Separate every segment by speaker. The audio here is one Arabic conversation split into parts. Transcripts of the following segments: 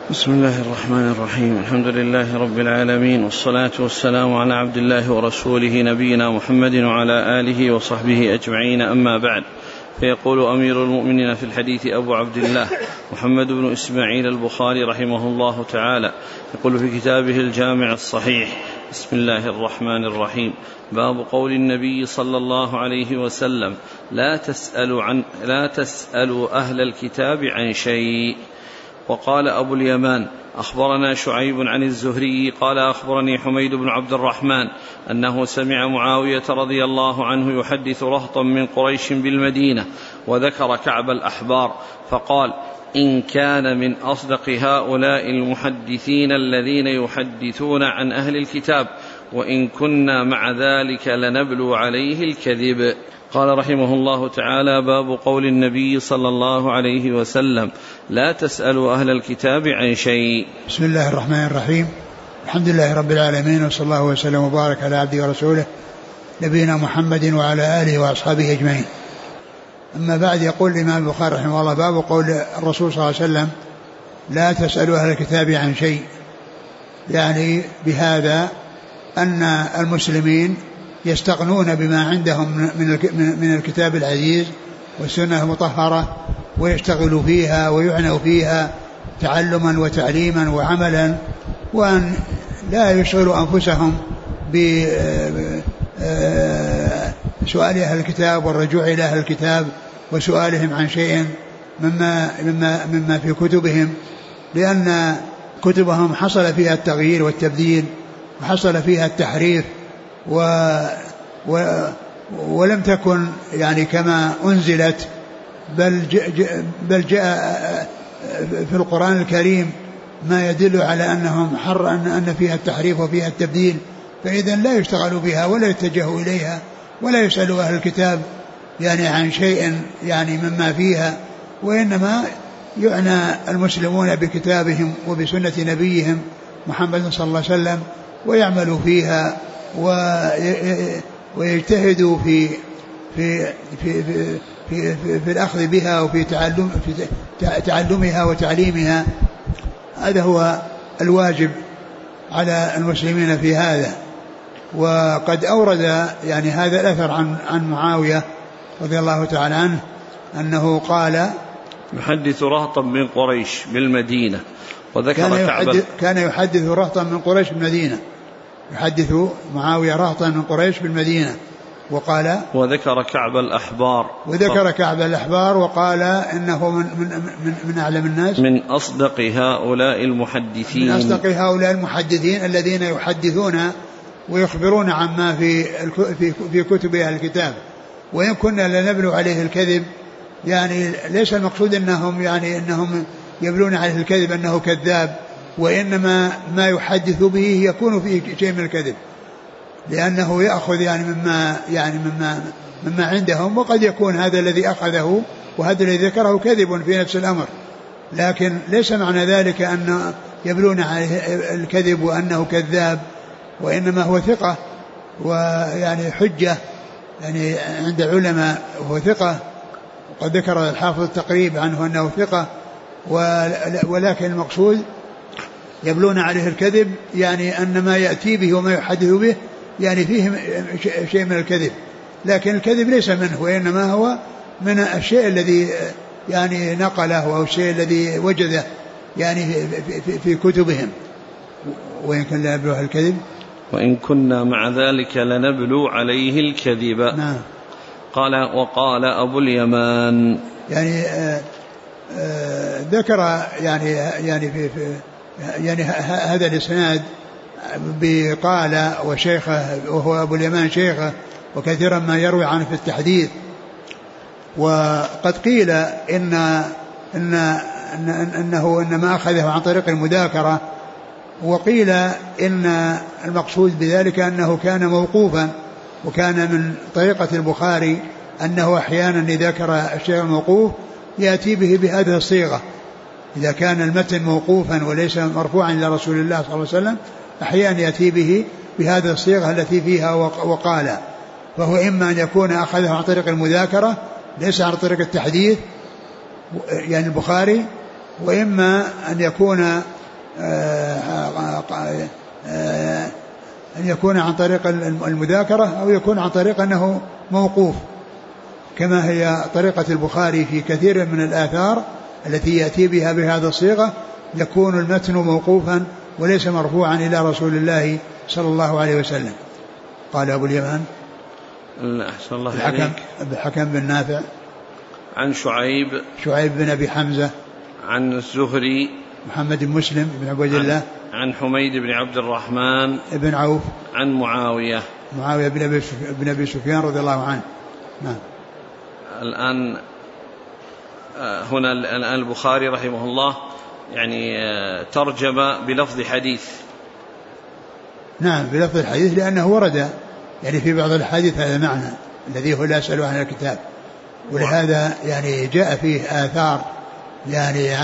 Speaker 1: بسم الله الرحمن الرحيم. الحمد لله رب العالمين، والصلاة والسلام على عبد الله ورسوله نبينا محمد وعلى آله وصحبه أجمعين، أما بعد. فيقول أمير المؤمنين في الحديث أبو عبد الله محمد بن إسماعيل البخاري رحمه الله تعالى، يقول في كتابه الجامع الصحيح: بسم الله الرحمن الرحيم. باب قول النبي صلى الله عليه وسلم: لا تسألوا أهل الكتاب عن شيء. وقال أبو اليمان: أخبرنا شعيب عن الزهري قال أخبرني حميد بن عبد الرحمن أنه سمع معاوية رضي الله عنه يحدث رهطا من قريش بالمدينة، وذكر كعب الأحبار فقال: إن كان من أصدق هؤلاء المحدثين الذين يحدثون عن أهل الكتاب، وإن كنا مع ذلك لنبلو عليه الكذب. قال رحمه الله تعالى: باب قول النبي صلى الله عليه وسلم: لا تسألوا أهل الكتاب عن شيء.
Speaker 2: بسم الله الرحمن الرحيم. الحمد لله رب العالمين، وصلى الله وسلم وبارك على عبده ورسوله نبينا محمد وعلى آله وأصحابه أجمعين. أما بعد، يقول الإمام البخاري رحمه الله: باب قول الرسول صلى الله عليه وسلم: لا تسألوا أهل الكتاب عن شيء. يعني بهذا أن المسلمين يستغنون بما عندهم من الكتاب العزيز والسنة المطهرة، ويشتغلوا فيها ويعنوا فيها تعلما وتعليما وعملا، وأن لا يشغلوا أنفسهم بسؤال أهل الكتاب والرجوع إلى أهل الكتاب وسؤالهم عن شيء مما في كتبهم، لأن كتبهم حصل فيها التغيير والتبديل، وحصل فيها التحريف، ولم تكن يعني كما أنزلت، بل جاء في القرآن الكريم ما يدل على أن فيها التحريف وفيها التبديل، فإذا لا يشتغلوا بها ولا يتجهوا إليها ولا يسألوا أهل الكتاب يعني عن شيء يعني مما فيها، وإنما يعنى المسلمون بكتابهم وبسنة نبيهم محمد صلى الله عليه وسلم، ويعملوا فيها ويجتهدوا في الأخذ بها وفي تعلمها وتعليمها. هذا هو الواجب على المسلمين في هذا. وقد أورد يعني هذا الأثر عن معاوية رضي الله تعالى عنه أنه قال:
Speaker 1: يحدث رهطا من قريش بالمدينة، وذكر
Speaker 2: كان يحدث رهطا من قريش بالمدينة، يحدث معاوية رهطا من قريش بالمدينة. وقال:
Speaker 1: وذكر كعب الأحبار،
Speaker 2: وقال إنه من أعلم الناس،
Speaker 1: من أصدق هؤلاء
Speaker 2: المحدثين الذين يحدثون ويخبرون عما في كتب أهل الكتاب. وإن كنا لنبلو عليه الكذب، يعني ليس المقصود أنهم يبلون عليه الكذب أنه كذاب، وإنما ما يحدث به يكون فيه شيء من الكذب، لأنه يأخذ مما عندهم، وقد يكون هذا الذي أخذه وهذا الذي ذكره كذب في نفس الأمر، لكن ليس معنى ذلك أن يبلون عليه الكذب وأنه كذاب، وإنما هو ثقة ويعني حجة يعني عند العلماء، وهو ثقة، وقد ذكر الحافظ التقريب عنه أنه ثقة، ولكن المقصود يبلون عليه الكذب يعني أن ما يأتي به وما يحدث به يعني فيه شيء من الكذب، لكن الكذب ليس منه، وإنما هو من الشيء الذي يعني نقله أو الشيء الذي وجده يعني في كتبهم. وإن كان لا يبلوها الكذب،
Speaker 1: وإن كنا مع ذلك لنبلو عليه الكذب.
Speaker 2: نعم.
Speaker 1: وقال أبو اليمان
Speaker 2: يعني ذكر يعني هذا الإسناد بقال وشيخه، وهو أبو اليمان شيخه، وكثيرا ما يروي عنه في التحديث. وقد قيل إنه إنما أخذه عن طريق المذاكرة، وقيل إن المقصود بذلك أنه كان موقوفا، وكان من طريقة البخاري أنه أحيانا إذا ذكر الشيء الموقوف يأتي به بهذه الصيغة، إذا كان المتن موقوفا وليس مرفوعا إلى رسول الله صلى الله عليه وسلم أحيانا يأتي به بهذه الصيغة التي فيها وقال، فهو إما أن يكون أخذه عن طريق المذاكرة ليس عن طريق التحديث يعني البخاري، وإما أن يكون أن يكون عن طريق المذاكرة أو يكون عن طريق أنه موقوف، كما هي طريقة البخاري في كثير من الآثار التي يأتي بها بهذا الصيغة، يكون المتن موقوفا وليس مرفوعا إلى رسول الله صلى الله عليه وسلم. قال أبو اليمان الحكم بن نافع
Speaker 1: عن شعيب
Speaker 2: بن أبي حمزة
Speaker 1: عن الزهري
Speaker 2: محمد بن مسلم بن عبد الله
Speaker 1: عن حميد بن عبد الرحمن
Speaker 2: بن عوف
Speaker 1: عن معاوية
Speaker 2: بن أبي سفيان رضي الله عنه. نعم.
Speaker 1: الآن هنا الآن البخاري رحمه الله يعني ترجم بلفظ حديث.
Speaker 2: نعم بلفظ الحديث، لأنه ورد يعني في بعض الحديث هذا المعنى الذي هو لا يسأل عن الكتاب، ولهذا يعني جاء فيه آثار يعني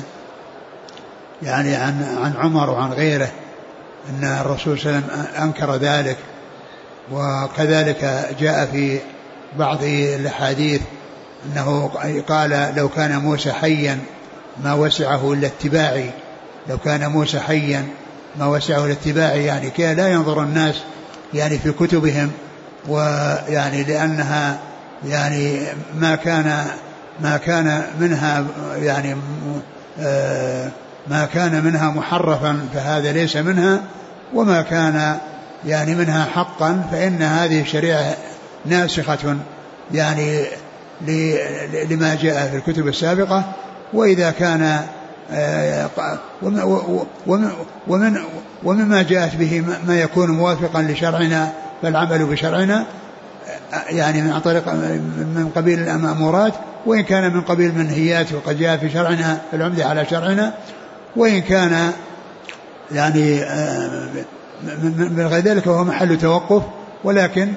Speaker 2: عن عمر وعن غيره أن الرسول صلى الله عليه وسلم أنكر ذلك. وكذلك جاء في بعض الحديث أنه قال لو كان موسى حيا ما وسعه إلا اتباعي، لو كان موسى حيا ما وسعه إلا اتباعي، يعني كي لا ينظر الناس يعني في كتبهم، ويعني لأنها يعني ما كان منها يعني ما كان منها محرفا فهذا ليس منها، وما كان يعني منها حقا فإن هذه الشريعة ناسخة يعني لما جاء في الكتب السابقة. وإذا كان ومما جاءت به ما يكون موافقا لشرعنا فالعمل بشرعنا، يعني من طريق من قبيل المأمورات، وإن كان من قبيل المنهيات وقد جاء في شرعنا فالعمد على شرعنا، وإن كان يعني من غير ذلك وهو محل توقف. ولكن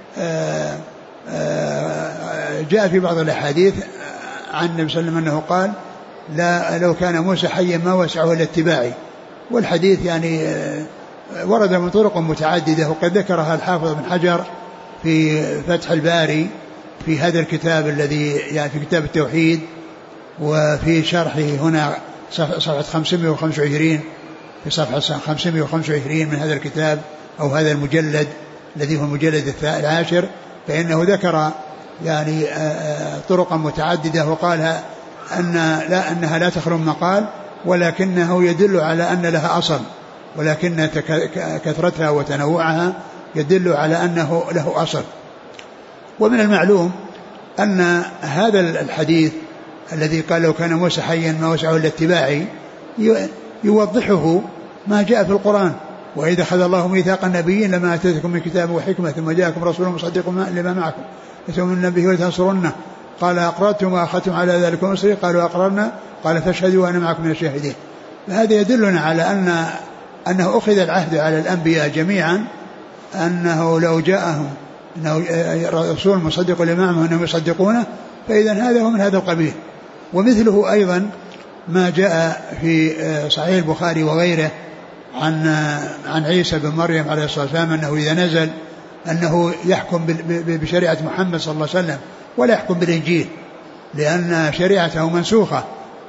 Speaker 2: جاء في بعض الأحاديث عن النبي صلى الله عليه وسلم أنه قال لا لو كان موسى حيا ما وسعه إلا اتباعي، والحديث يعني ورد من طرق متعددة، وقد ذكرها الحافظ بن حجر في فتح الباري في هذا الكتاب الذي يعني في كتاب التوحيد، وفي شرحه هنا صفحة 525 في صفحة 525 من هذا الكتاب أو هذا المجلد الذي هو المجلد 10، فإنه ذكر يعني طرقا متعددة وقال أنها لا تخلو من مقال، ولكنه يدل على أن لها أصل، ولكن كثرتها وتنوعها يدل على أنه له أصل. ومن المعلوم أن هذا الحديث الذي قال لو كان موسى حيا ما وسعه إلا اتباعي يوضحه ما جاء في القرآن، وإذا أخذ الله ميثاق النبيين لما آتيتكم من كتاب وحكمة ثم جاءكم رسول مصدق لما معكم لتؤمنون به ولتنصرنه قال أقررتم وأخذتم على ذلك مصري قالوا أقررنا قال فاشهدوا وأنا معكم من الشاهدين. فهذا يدلنا على أنه أخذ العهد على الأنبياء جميعا أنه لو جاءهم أنه رسول مصدق لما معهم أنهم يصدقونه، فإذا هذا هو من هذا القبيل. ومثله أيضا ما جاء في صحيح البخاري وغيره عن عيسى بن مريم عليه الصلاة والسلام أنه إذا نزل أنه يحكم بشريعة محمد صلى الله عليه وسلم ولا يحكم بالإنجيل، لأن شريعته منسوخة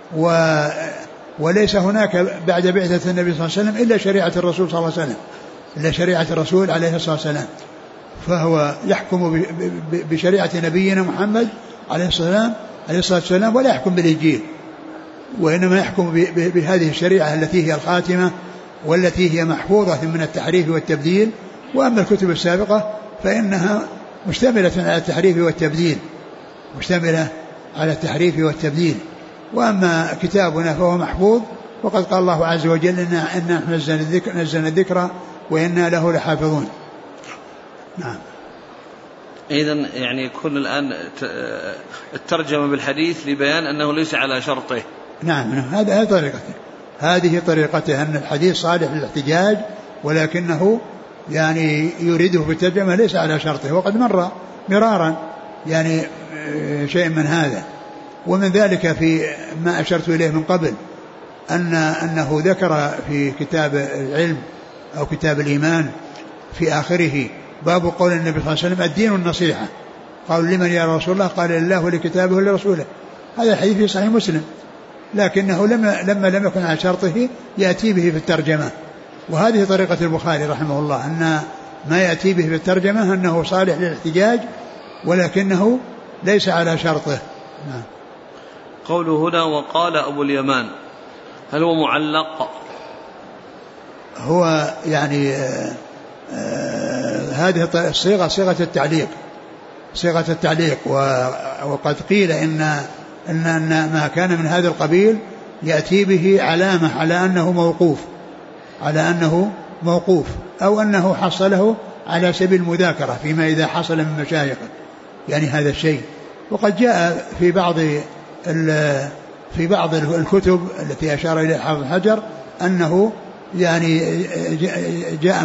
Speaker 2: وليس هناك بعد بعثة النبي صلى الله عليه وسلم إلا شريعة الرسول صلى الله عليه وسلم، إلا شريعة الرسول عليه الصلاة والسلام، فهو يحكم بشريعة نبينا محمد عليه الصلاة والسلام ولا يحكم بالإنجيل، وإنما يحكم بهذه الشريعة التي هي الخاتمة والتي هي محفوظة من التحريف والتبديل. وأما الكتب السابقة فإنها مشتملة على التحريف والتبديل وأما كتابنا فهو محفوظ، وقد قال الله عز وجل إنا نزلنا الذكر وإنا له لحافظون. نعم.
Speaker 1: إذن يعني يكون الآن الترجمة بالحديث لبيان أنه ليس على شرطه.
Speaker 2: نعم هذه طريقته أن الحديث صالح للاحتجاج، ولكنه يعني يريده بالترجمة ليس على شرطه، وقد مر مرارا يعني شيء من هذا. ومن ذلك في ما أشرت إليه من قبل أنه ذكر في كتاب العلم أو كتاب الإيمان في آخره باب قول النبي صلى الله عليه وسلم الدين النصيحة، قالوا لمن يا رسول الله قال لله ولكتابه ولرسوله. هذا الحديث في صحيح مسلم، لكنه لما لم يكن على شرطه يأتي به في الترجمة. وهذه طريقة البخاري رحمه الله، أن ما يأتي به في الترجمة أنه صالح للاحتجاج ولكنه ليس على شرطه. نعم.
Speaker 1: قوله هنا وقال أبو اليمان، هل هو معلق؟
Speaker 2: هو يعني هذه الصيغة صيغة التعليق، وقد قيل إن ما كان من هذا القبيل يأتي به علامة على أنه موقوف أو أنه حصله على سبيل المذاكرة فيما إذا حصل من مشايخ يعني هذا الشيء. وقد جاء في بعض الكتب التي أشار إليها حافظ حجر أنه يعني جاء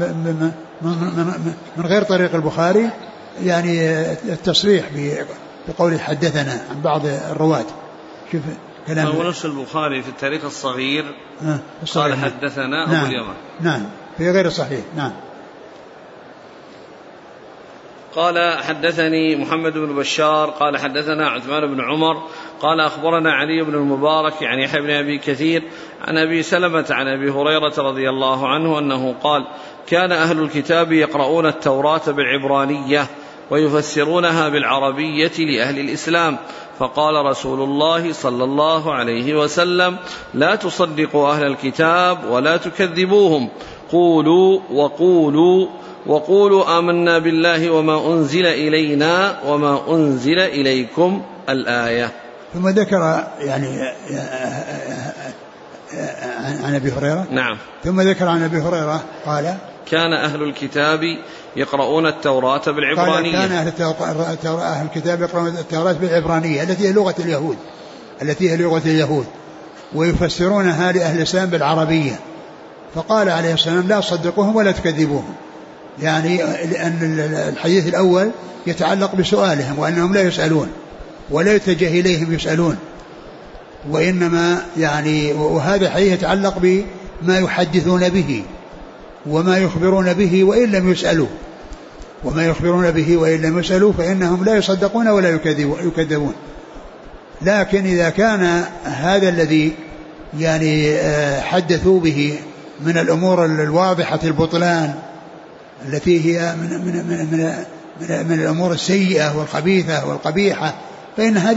Speaker 2: من غير طريق البخاري يعني التصريح بقول حدثنا عن بعض الرواة. شوف كلام
Speaker 1: هو نفس البخاري في التاريخ الصغير قال حدثنا أبو اليمان.
Speaker 2: نعم في غير صحيح. نعم.
Speaker 1: قال حدثني محمد بن بشار قال حدثنا عثمان بن عمر قال أخبرنا علي بن المبارك يعني يحيى بن أبي كثير عن أبي سلمة عن أبي هريرة رضي الله عنه أنه قال كان أهل الكتاب يقرؤون التوراة بالعبرانية ويفسرونها بالعربية لأهل الإسلام، فقال رسول الله صلى الله عليه وسلم لا تصدقوا أهل الكتاب ولا تكذبوهم، وقولوا آمنا بالله وما أنزل إلينا وما أنزل إليكم الآية.
Speaker 2: ثم ذكر يعني عن أبي هريرة.
Speaker 1: نعم.
Speaker 2: ثم ذكر عن أبي هريرة قال
Speaker 1: كان أهل الكتاب يقرؤون التوراة بالعبرانية.
Speaker 2: كان أهل الكتاب يقرؤون التوراة بالعبرانية التي هي لغة اليهود ويفسرونها لأهل الإسلام بالعربية. فقال عليه السلام لا تصدقوهم ولا تكذبوهم، يعني لأن الحديث الأول يتعلق بسؤالهم وأنهم لا يسألون ولا يتجه إليهم يسألون، وإنما يعني وهذا الحديث يتعلق بما يحدثون به وما يخبرون به وإن لم يسألوا فإنهم لا يصدقون ولا يكذبون. لكن إذا كان هذا الذي يعني حدثوا به من الأمور الواضحة البطلان التي هي من الأمور السيئة والخبيثة والقبيحة فإن هذه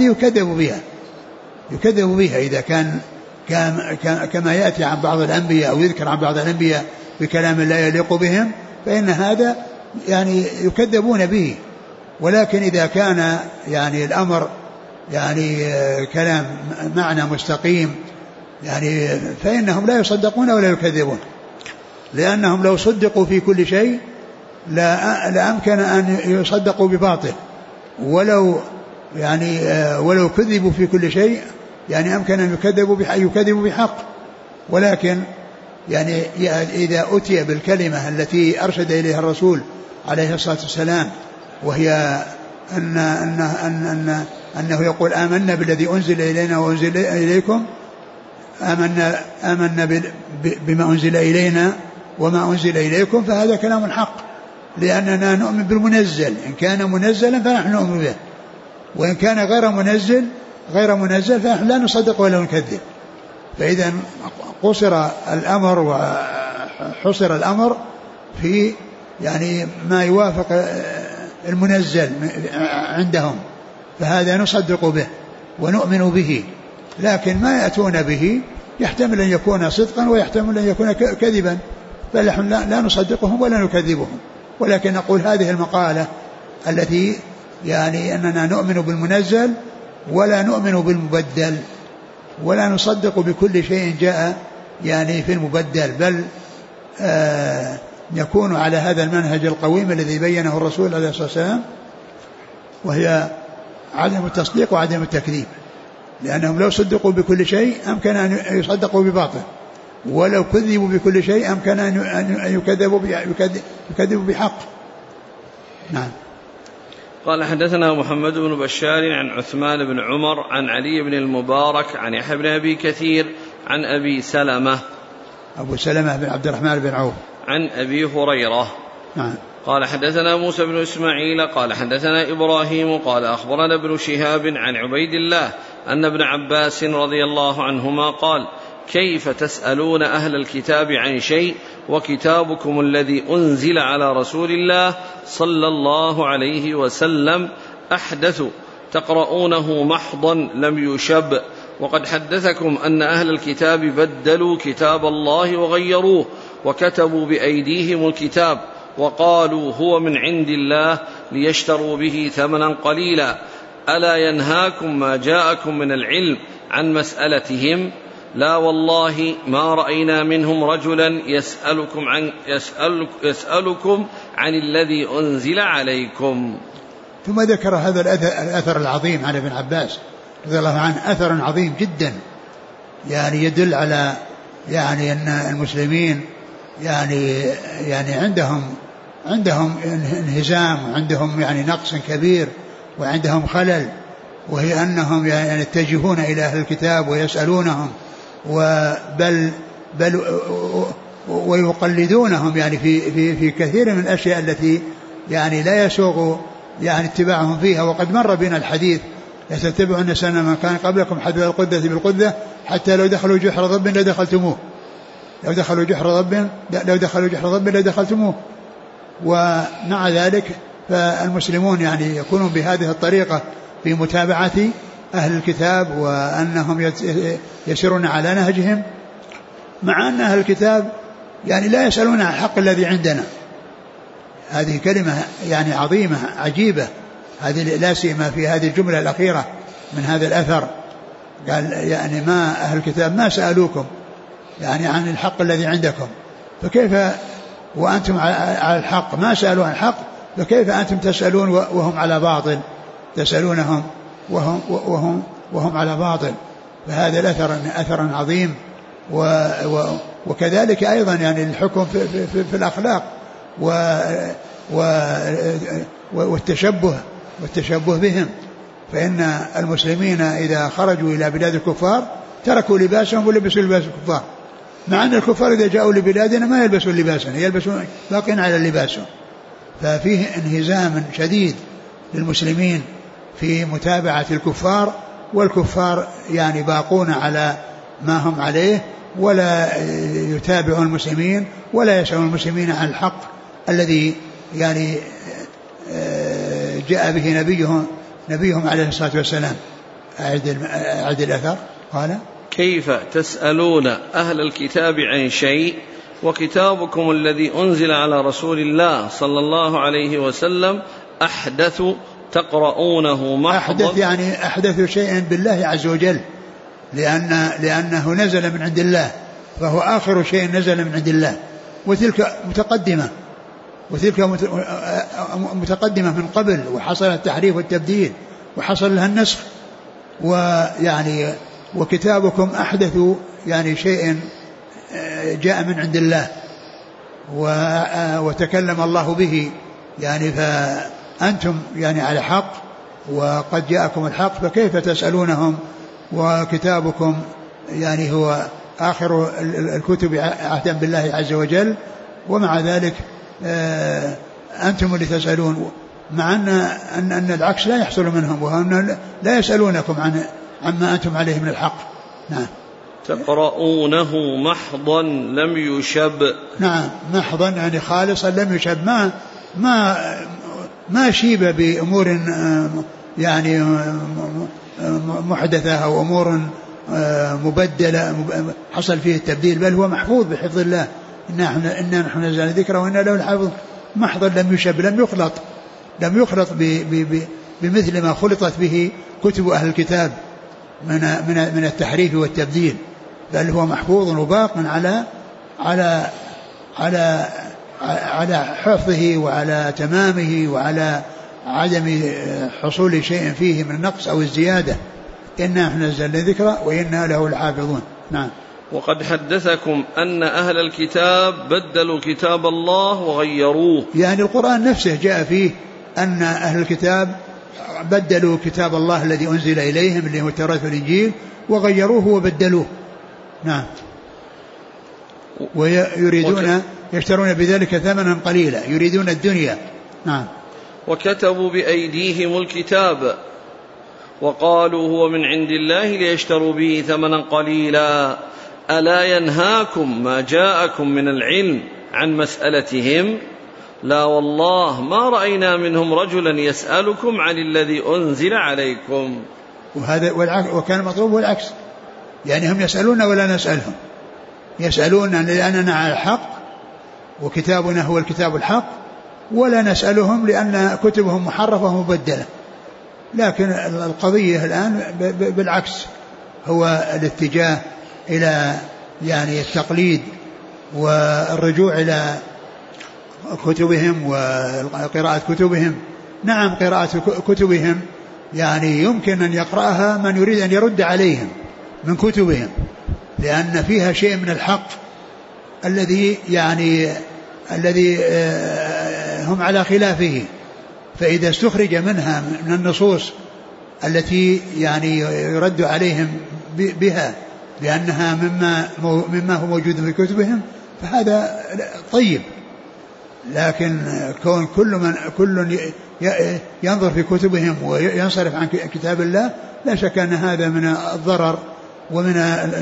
Speaker 2: يكذب بها إذا كان كما يأتي عن بعض الأنبياء أو يذكر عن بعض الأنبياء بكلام لا يليق بهم فإن هذا يعني يكذبون به. ولكن إذا كان يعني الأمر يعني كلام معنى مستقيم يعني فإنهم لا يصدقون ولا يكذبون، لأنهم لو صدقوا في كل شيء لأمكن أن يصدقوا بباطل، ولو كذبوا في كل شيء يعني أمكن أن يكذبوا بحق. ولكن يعني إذا أتي بالكلمة التي أرشد إليها الرسول عليه الصلاة والسلام وهي أنه يقول آمنا بالذي أنزل إلينا وأنزل إليكم، آمنا بما أنزل إلينا وما أنزل إليكم، فهذا كلام حق، لأننا نؤمن بالمنزل، إن كان منزلا فنحن نؤمن به، وإن كان غير منزل فنحن لا نصدق ولا نكذب. فإذا قصر الأمر وحصر الأمر في يعني ما يوافق المنزل عندهم، فهذا نصدق به ونؤمن به. لكن ما يأتون به يحتمل أن يكون صدقا ويحتمل أن يكون كذبا، فنحن لا نصدقهم ولا نكذبهم. ولكن نقول هذه المقالة التي يعني أننا نؤمن بالمنزل ولا نؤمن بالمبدل، ولا نصدق بكل شيء جاء يعني في المبدل، بل يكون على هذا المنهج القويم الذي بينه الرسول عليه الصلاة والسلام، وهي عدم التصديق وعدم التكذيب، لأنهم لو صدقوا بكل شيء أمكن أن يصدقوا بباطل، ولو كذبوا بكل شيء أمكن أن يكذبوا بحق. نعم.
Speaker 1: قال حدثنا محمد بن بشار عن عثمان بن عمر عن علي بن المبارك عن يحيى بن أبي كثير عن أبي سلمة
Speaker 2: أبو سلمة بن عبد الرحمن بن عوف
Speaker 1: عن أبي هريرة.
Speaker 2: نعم.
Speaker 1: قال حدثنا موسى بن إسماعيل قال حدثنا إبراهيم قال أخبرنا ابن شهاب عن عبيد الله أن ابن عباس رضي الله عنهما قال: كيف تسألون أهل الكتاب عن شيء وكتابكم الذي أنزل على رسول الله صلى الله عليه وسلم أحدث تقرؤونه محضا لم يشب، وقد حدثكم أن أهل الكتاب بدلوا كتاب الله وغيروه وكتبوا بأيديهم الكتاب وقالوا هو من عند الله ليشتروا به ثمنا قليلا، ألا ينهاكم ما جاءكم من العلم عن مسألتهم؟ لا والله ما رأينا منهم رجلا يسألكم عن الذي أنزل عليكم.
Speaker 2: ثم ذكر هذا الأثر العظيم عن ابن عباس رضي الله عنه، أثر عظيم جدا، يعني يدل على يعني أن المسلمين يعني عندهم انهزام، وعندهم يعني نقص كبير، وعندهم خلل، وهي أنهم يعني يتجهون إلى أهل الكتاب ويسألونهم بل ويقلدونهم يعني في كثير من الأشياء التي يعني لا يسوغ يعني اتباعهم فيها. وقد مر بنا الحديث: لتتبعن سنن من كان قبلكم حذو القدة بالقدة حتى لو دخلوا جحر ضب لدخلتموه، لو دخلوا جحر ضب لدخلتموه. ومع ذلك فالمسلمون يعني يكونون بهذه الطريقة في متابعة أهل الكتاب، وأنهم يسيرون على نهجهم، مع أن أهل الكتاب يعني لا يسألون عن الحق الذي عندنا. هذه كلمة يعني عظيمة عجيبة، هذه لا سيما في هذه الجملة الأخيرة من هذا الأثر. قال يعني ما أهل الكتاب ما سألوكم يعني عن الحق الذي عندكم، فكيف وأنتم على الحق؟ ما سألوا عن الحق، فكيف أنتم تسألون وهم على باطل؟ تسألونهم وهم على باطل. فهذا الأثر أثر عظيم. وكذلك أيضا يعني الحكم في الأخلاق والتشبه بهم، فإن المسلمين إذا خرجوا إلى بلاد الكفار تركوا لباسهم ولبسوا لباس الكفار، مع أن الكفار إذا جاءوا لبلادنا ما يلبسون لباسنا، يلبسون باقين على لباسهم. ففيه انهزام شديد للمسلمين في متابعة الكفار، والكفار يعني باقون على ما هم عليه، ولا يتابعون المسلمين ولا يسألون المسلمين عن الحق الذي يعني جاء به نبيهم عليه الصلاة والسلام. أعد الأثر. قال:
Speaker 1: كيف تسألون أهل الكتاب عن شيء وكتابكم الذي أنزل على رسول الله صلى الله عليه وسلم أحدث تقرؤونه محضا.
Speaker 2: أحدث يعني أحدث شيئا بالله عز وجل، لأنه نزل من عند الله، فهو آخر شيء نزل من عند الله. وتلك متقدمة من قبل، وحصل التحريف والتبديل وحصل لها النسخ. ويعني وكتابكم أحدث يعني شيء جاء من عند الله وتكلم الله به، يعني فأنتم يعني على حق وقد جاءكم الحق، فكيف تسألونهم وكتابكم يعني هو آخر الكتب عهدا بالله عز وجل، ومع ذلك أنتم اللي تسألون، مع أن العكس لا يحصل منهم، وهم لا يسألونكم عما أنتم عليه من الحق. نعم.
Speaker 1: تقرؤونه محضا لم يشب.
Speaker 2: نعم، محضا يعني خالصا لم يشب، ما شيب بأمور يعني محدثة أو أمور مبدلة حصل فيه التبديل، بل هو محفوظ بحفظ الله. إنا نحن نزلنا ذكره وإنا له الحافظ. محضا لم يشب، لم يخلط بمثل ما خلطت به كتب أهل الكتاب من التحريف والتبديل، بل هو محفوظ وباق على حفظه وعلى تمامه وعلى عدم حصول شيء فيه من النقص أو الزيادة. إنا نحن نزلنا ذكره وإنا له الحافظون. نعم.
Speaker 1: وقد حدثكم أن أهل الكتاب بدلوا كتاب الله وغيروه،
Speaker 2: يعني القرآن نفسه جاء فيه أن أهل الكتاب بدلوا كتاب الله الذي أنزل إليهم اللي هو التوراة والإنجيل وغيروه وبدلوه. نعم. ويريدون يشترون بذلك ثمنا قليلا، يريدون الدنيا. نعم.
Speaker 1: وكتبوا بأيديهم الكتاب وقالوا هو من عند الله ليشتروا به ثمنا قليلا ألا ينهاكم ما جاءكم من العلم عن مسألتهم لا والله ما رأينا منهم رجلا يسألكم عن الذي أنزل عليكم.
Speaker 2: وهذا وكان المطلوب والعكس، يعني هم يسألون ولا نسألهم، يسألون لأننا على الحق وكتابنا هو الكتاب الحق، ولا نسألهم لأن كتبهم محرفة ومبدلة. لكن القضية الآن بالعكس، هو الاتجاه إلى يعني التقليد والرجوع إلى كتبهم وقراءة كتبهم. نعم قراءة كتبهم يعني يمكن أن يقرأها من يريد أن يرد عليهم من كتبهم، لأن فيها شيء من الحق الذي هم على خلافه، فإذا استخرج منها من النصوص التي يعني يرد عليهم بها بأنها مما هو موجود في كتبهم فهذا طيب. لكن كون كل ينظر في كتبهم وينصرف عن كتاب الله لا شك أن هذا من الضرر ومن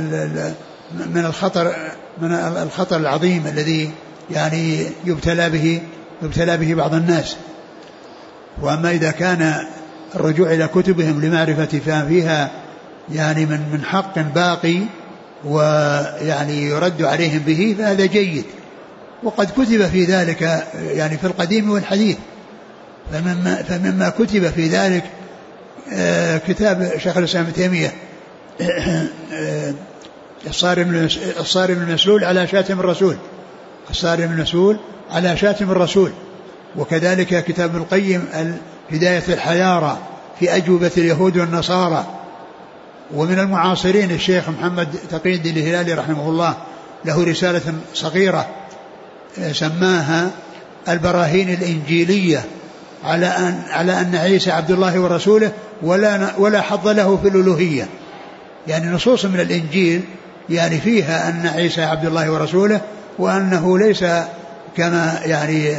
Speaker 2: الخطر العظيم الذي يعني يبتلى به بعض الناس. وأما إذا كان الرجوع إلى كتبهم لمعرفة ما فيها يعني من حق باقي ويعني يرد عليهم به فهذا جيد. وقد كتب في ذلك يعني في القديم والحديث، فمما كتب في ذلك كتاب شيخ الإسلام ابن تيمية الصارم المسلول على شاتم الرسول، الصارم المسلول على شاتم الرسول. وكذلك كتاب ابن القيم هداية الحيارى في أجوبة اليهود والنصارى. ومن المعاصرين الشيخ محمد تقي الدين الهلالي رحمه الله له رسالة صغيرة سماها البراهين الإنجيلية على أن عيسى عبد الله ورسوله ولا حظ له في الألوهية. يعني نصوص من الإنجيل يعني فيها أن عيسى عبد الله ورسوله، وأنه ليس كما يعني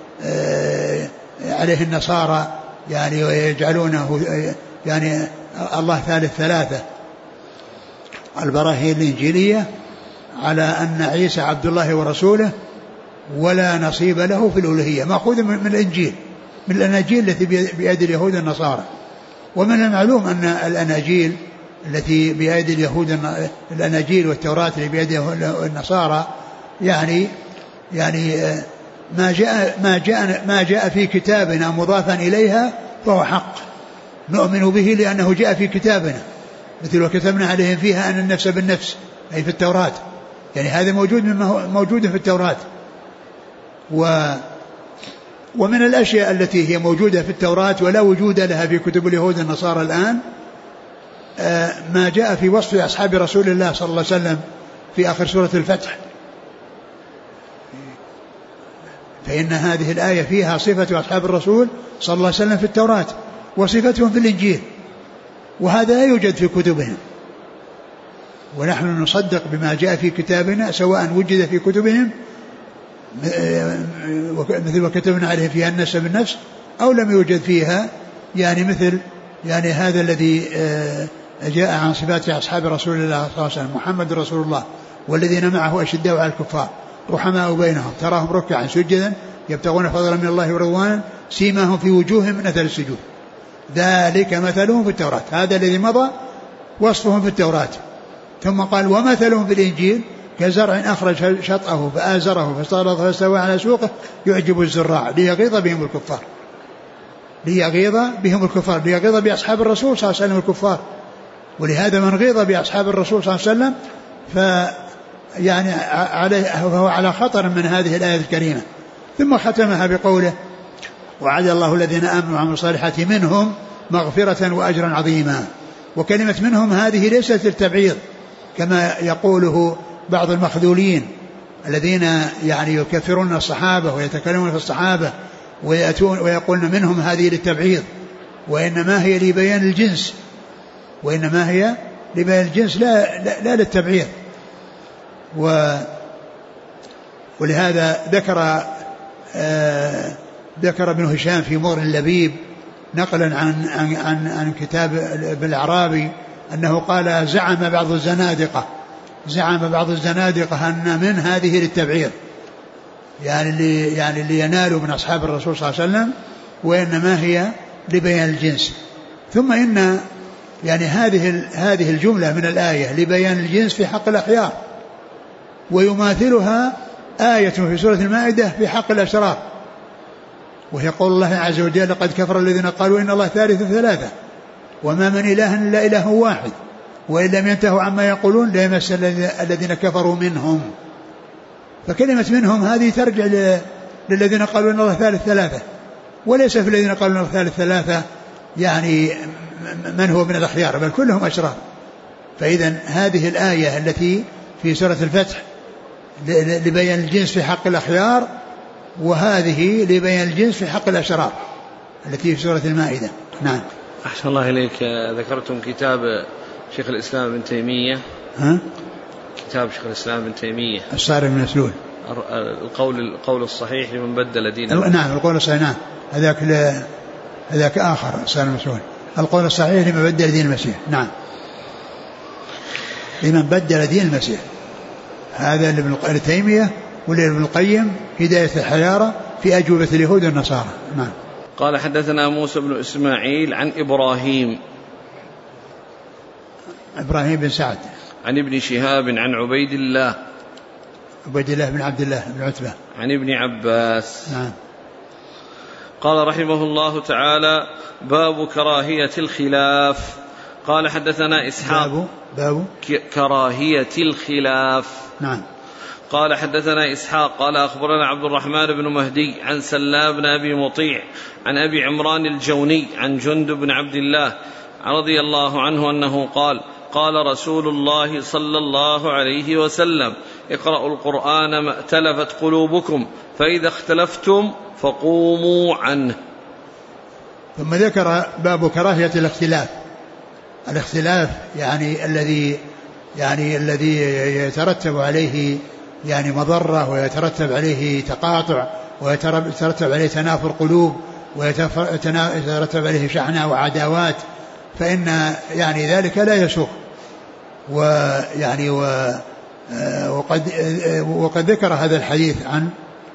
Speaker 2: عليه النصارى يعني ويجعلونه يعني الله ثالث ثلاثة. البراهين الإنجيلية على أن عيسى عبد الله ورسوله ولا نصيب له في الألوهية، مأخوذ من الإنجيل، من الأناجيل التي بأيدي اليهود والنصارى. ومن المعلوم أن الأناجيل التي بأيدي اليهود، الأناجيل والتوراة اللي بأيدي النصارى يعني ما جاء في كتابنا مضافا إليها فهو حق نؤمن به لأنه جاء في كتابنا، مثل وكتبنا عليهم فيها أن النفس بالنفس أي في التوراة، يعني هذا موجود في التوراة. ومن الأشياء التي هي موجودة في التوراة ولا وجود لها في كتب اليهود والنصارى الآن ما جاء في وصف أصحاب رسول الله صلى الله عليه وسلم في آخر سورة الفتح، فإن هذه الآية فيها صفة أصحاب الرسول صلى الله عليه وسلم في التوراة وصفتهم في الإنجيل، وهذا لا يوجد في كتبهم. ونحن نصدق بما جاء في كتابنا سواء وجد في كتبهم مثل وكتبنا عليه فيها النفس بالنفس أو لم يوجد فيها، يعني مثل يعني هذا الذي جاء عن صفات أصحاب رسول الله صلى الله عليه وسلم: محمد رسول الله والذين معه أشداء على الكفار رحماء بينهم تراهم ركعا سجدا يبتغون فضلا من الله ورضوانا سيماهم في وجوههم من أثر السجود ذلك مثلهم في التوراة. هذا الذي مضى وصفهم في التوراة. ثم قال: ومثلهم في الإنجيل كزرع أخرج شطأه فآزره فاستغلظ فاستوى على سوقه يعجب الزراع ليغيظ بهم الكفار، ليغيظ بأصحاب الرسول صلى الله عليه وسلم الكفار. ولهذا من غيظ بأصحاب الرسول صلى الله عليه وسلم يعني فهو على خطر من هذه الآية الكريمة. ثم ختمها بقوله: وعد الله الذين آمنوا وعملوا الصالحات منهم مغفرة وأجرا عظيما. وكلمة منهم هذه ليست للتبعيض كما يقوله بعض المخذولين الذين يعني يكفرون الصحابة ويتكلمون في الصحابة ويقولون منهم هذه للتبعيض، وإنما هي لبيان الجنس، لا للتبعيض. ولهذا ذكر ابن هشام في مغني اللبيب نقلا عن كتاب بالأعرابي أنه قال زعم بعض الزنادقة أن من هذه للتبعير، يعني اللي ينالوا من أصحاب الرسول صلى الله عليه وسلم، وإنما هي لبيان الجنس. ثم إن يعني هذه الجملة من الآية لبيان الجنس في حق الأخيار، ويماثلها آية في سورة المائدة في حق الأشرار، وهي قول الله عز وجل لقد كفر الذين قالوا إن الله ثالث ثلاثة وما من إله إلا إله واحد وإن لم ينتهوا عما يقولون ليمس الذين كفروا منهم. فكلمة منهم هذه ترجع للذين قالوا إن الله ثالث ثلاثة، وليس في الذين قالوا إن الله ثالث ثلاثة يعني من هو من الأخيار، بل كلهم أشرار. فإذا هذه الآية التي في سورة الفتح لبيان الجنس في حق الأخيار، وهذه لبيان الجنس في حق الأشرار التي في سورة المائدة. نعم.
Speaker 1: أحسن الله إليك. ذكرتم كتاب شيخ الإسلام ابن تيمية. كتاب شيخ الإسلام ابن تيمية
Speaker 2: الصارم المسلول،
Speaker 1: القول الصحيح لمن بدل دينه.
Speaker 2: نعم القول الصحيح، نعم هذاك آخر الصارم المسلول. القول الصحيح لمن بدل دين المسيح، نعم لمن بدل دين المسيح. هذا ابن تيمية ابن القيم هداية الحيارى في أجوبة اليهود والنصارى. نعم.
Speaker 1: قال حدثنا موسى بن إسماعيل عن إبراهيم
Speaker 2: بن سعد
Speaker 1: عن ابن شهاب عن عبيد الله
Speaker 2: بن عبد الله بن عتبة
Speaker 1: عن ابن عباس.
Speaker 2: نعم.
Speaker 1: قال رحمه الله تعالى: باب كراهية الخلاف. قال حدثنا إسحاق.
Speaker 2: باب
Speaker 1: كراهية الخلاف.
Speaker 2: نعم.
Speaker 1: قال حدثنا إسحاق قال أخبرنا عبد الرحمن بن مهدي عن سلام بن أبي مطيع عن أبي عمران الجوني عن جندب بن عبد الله رضي الله عنه أنه قال: قال رسول الله صلى الله عليه وسلم: اقرأوا القرآن ما ائتلفت قلوبكم فإذا اختلفتم فقوموا عنه.
Speaker 2: ثم ذكر باب كراهية الاختلاف يعني الذي يترتب عليه يعني مضرة، ويترتب عليه تقاطع، ويترتب عليه تنافر قلوب، ويترتب عليه شحنة وعداوات، فإن يعني ذلك لا يسوغ. ويعني وقد ذكر هذا الحديث عن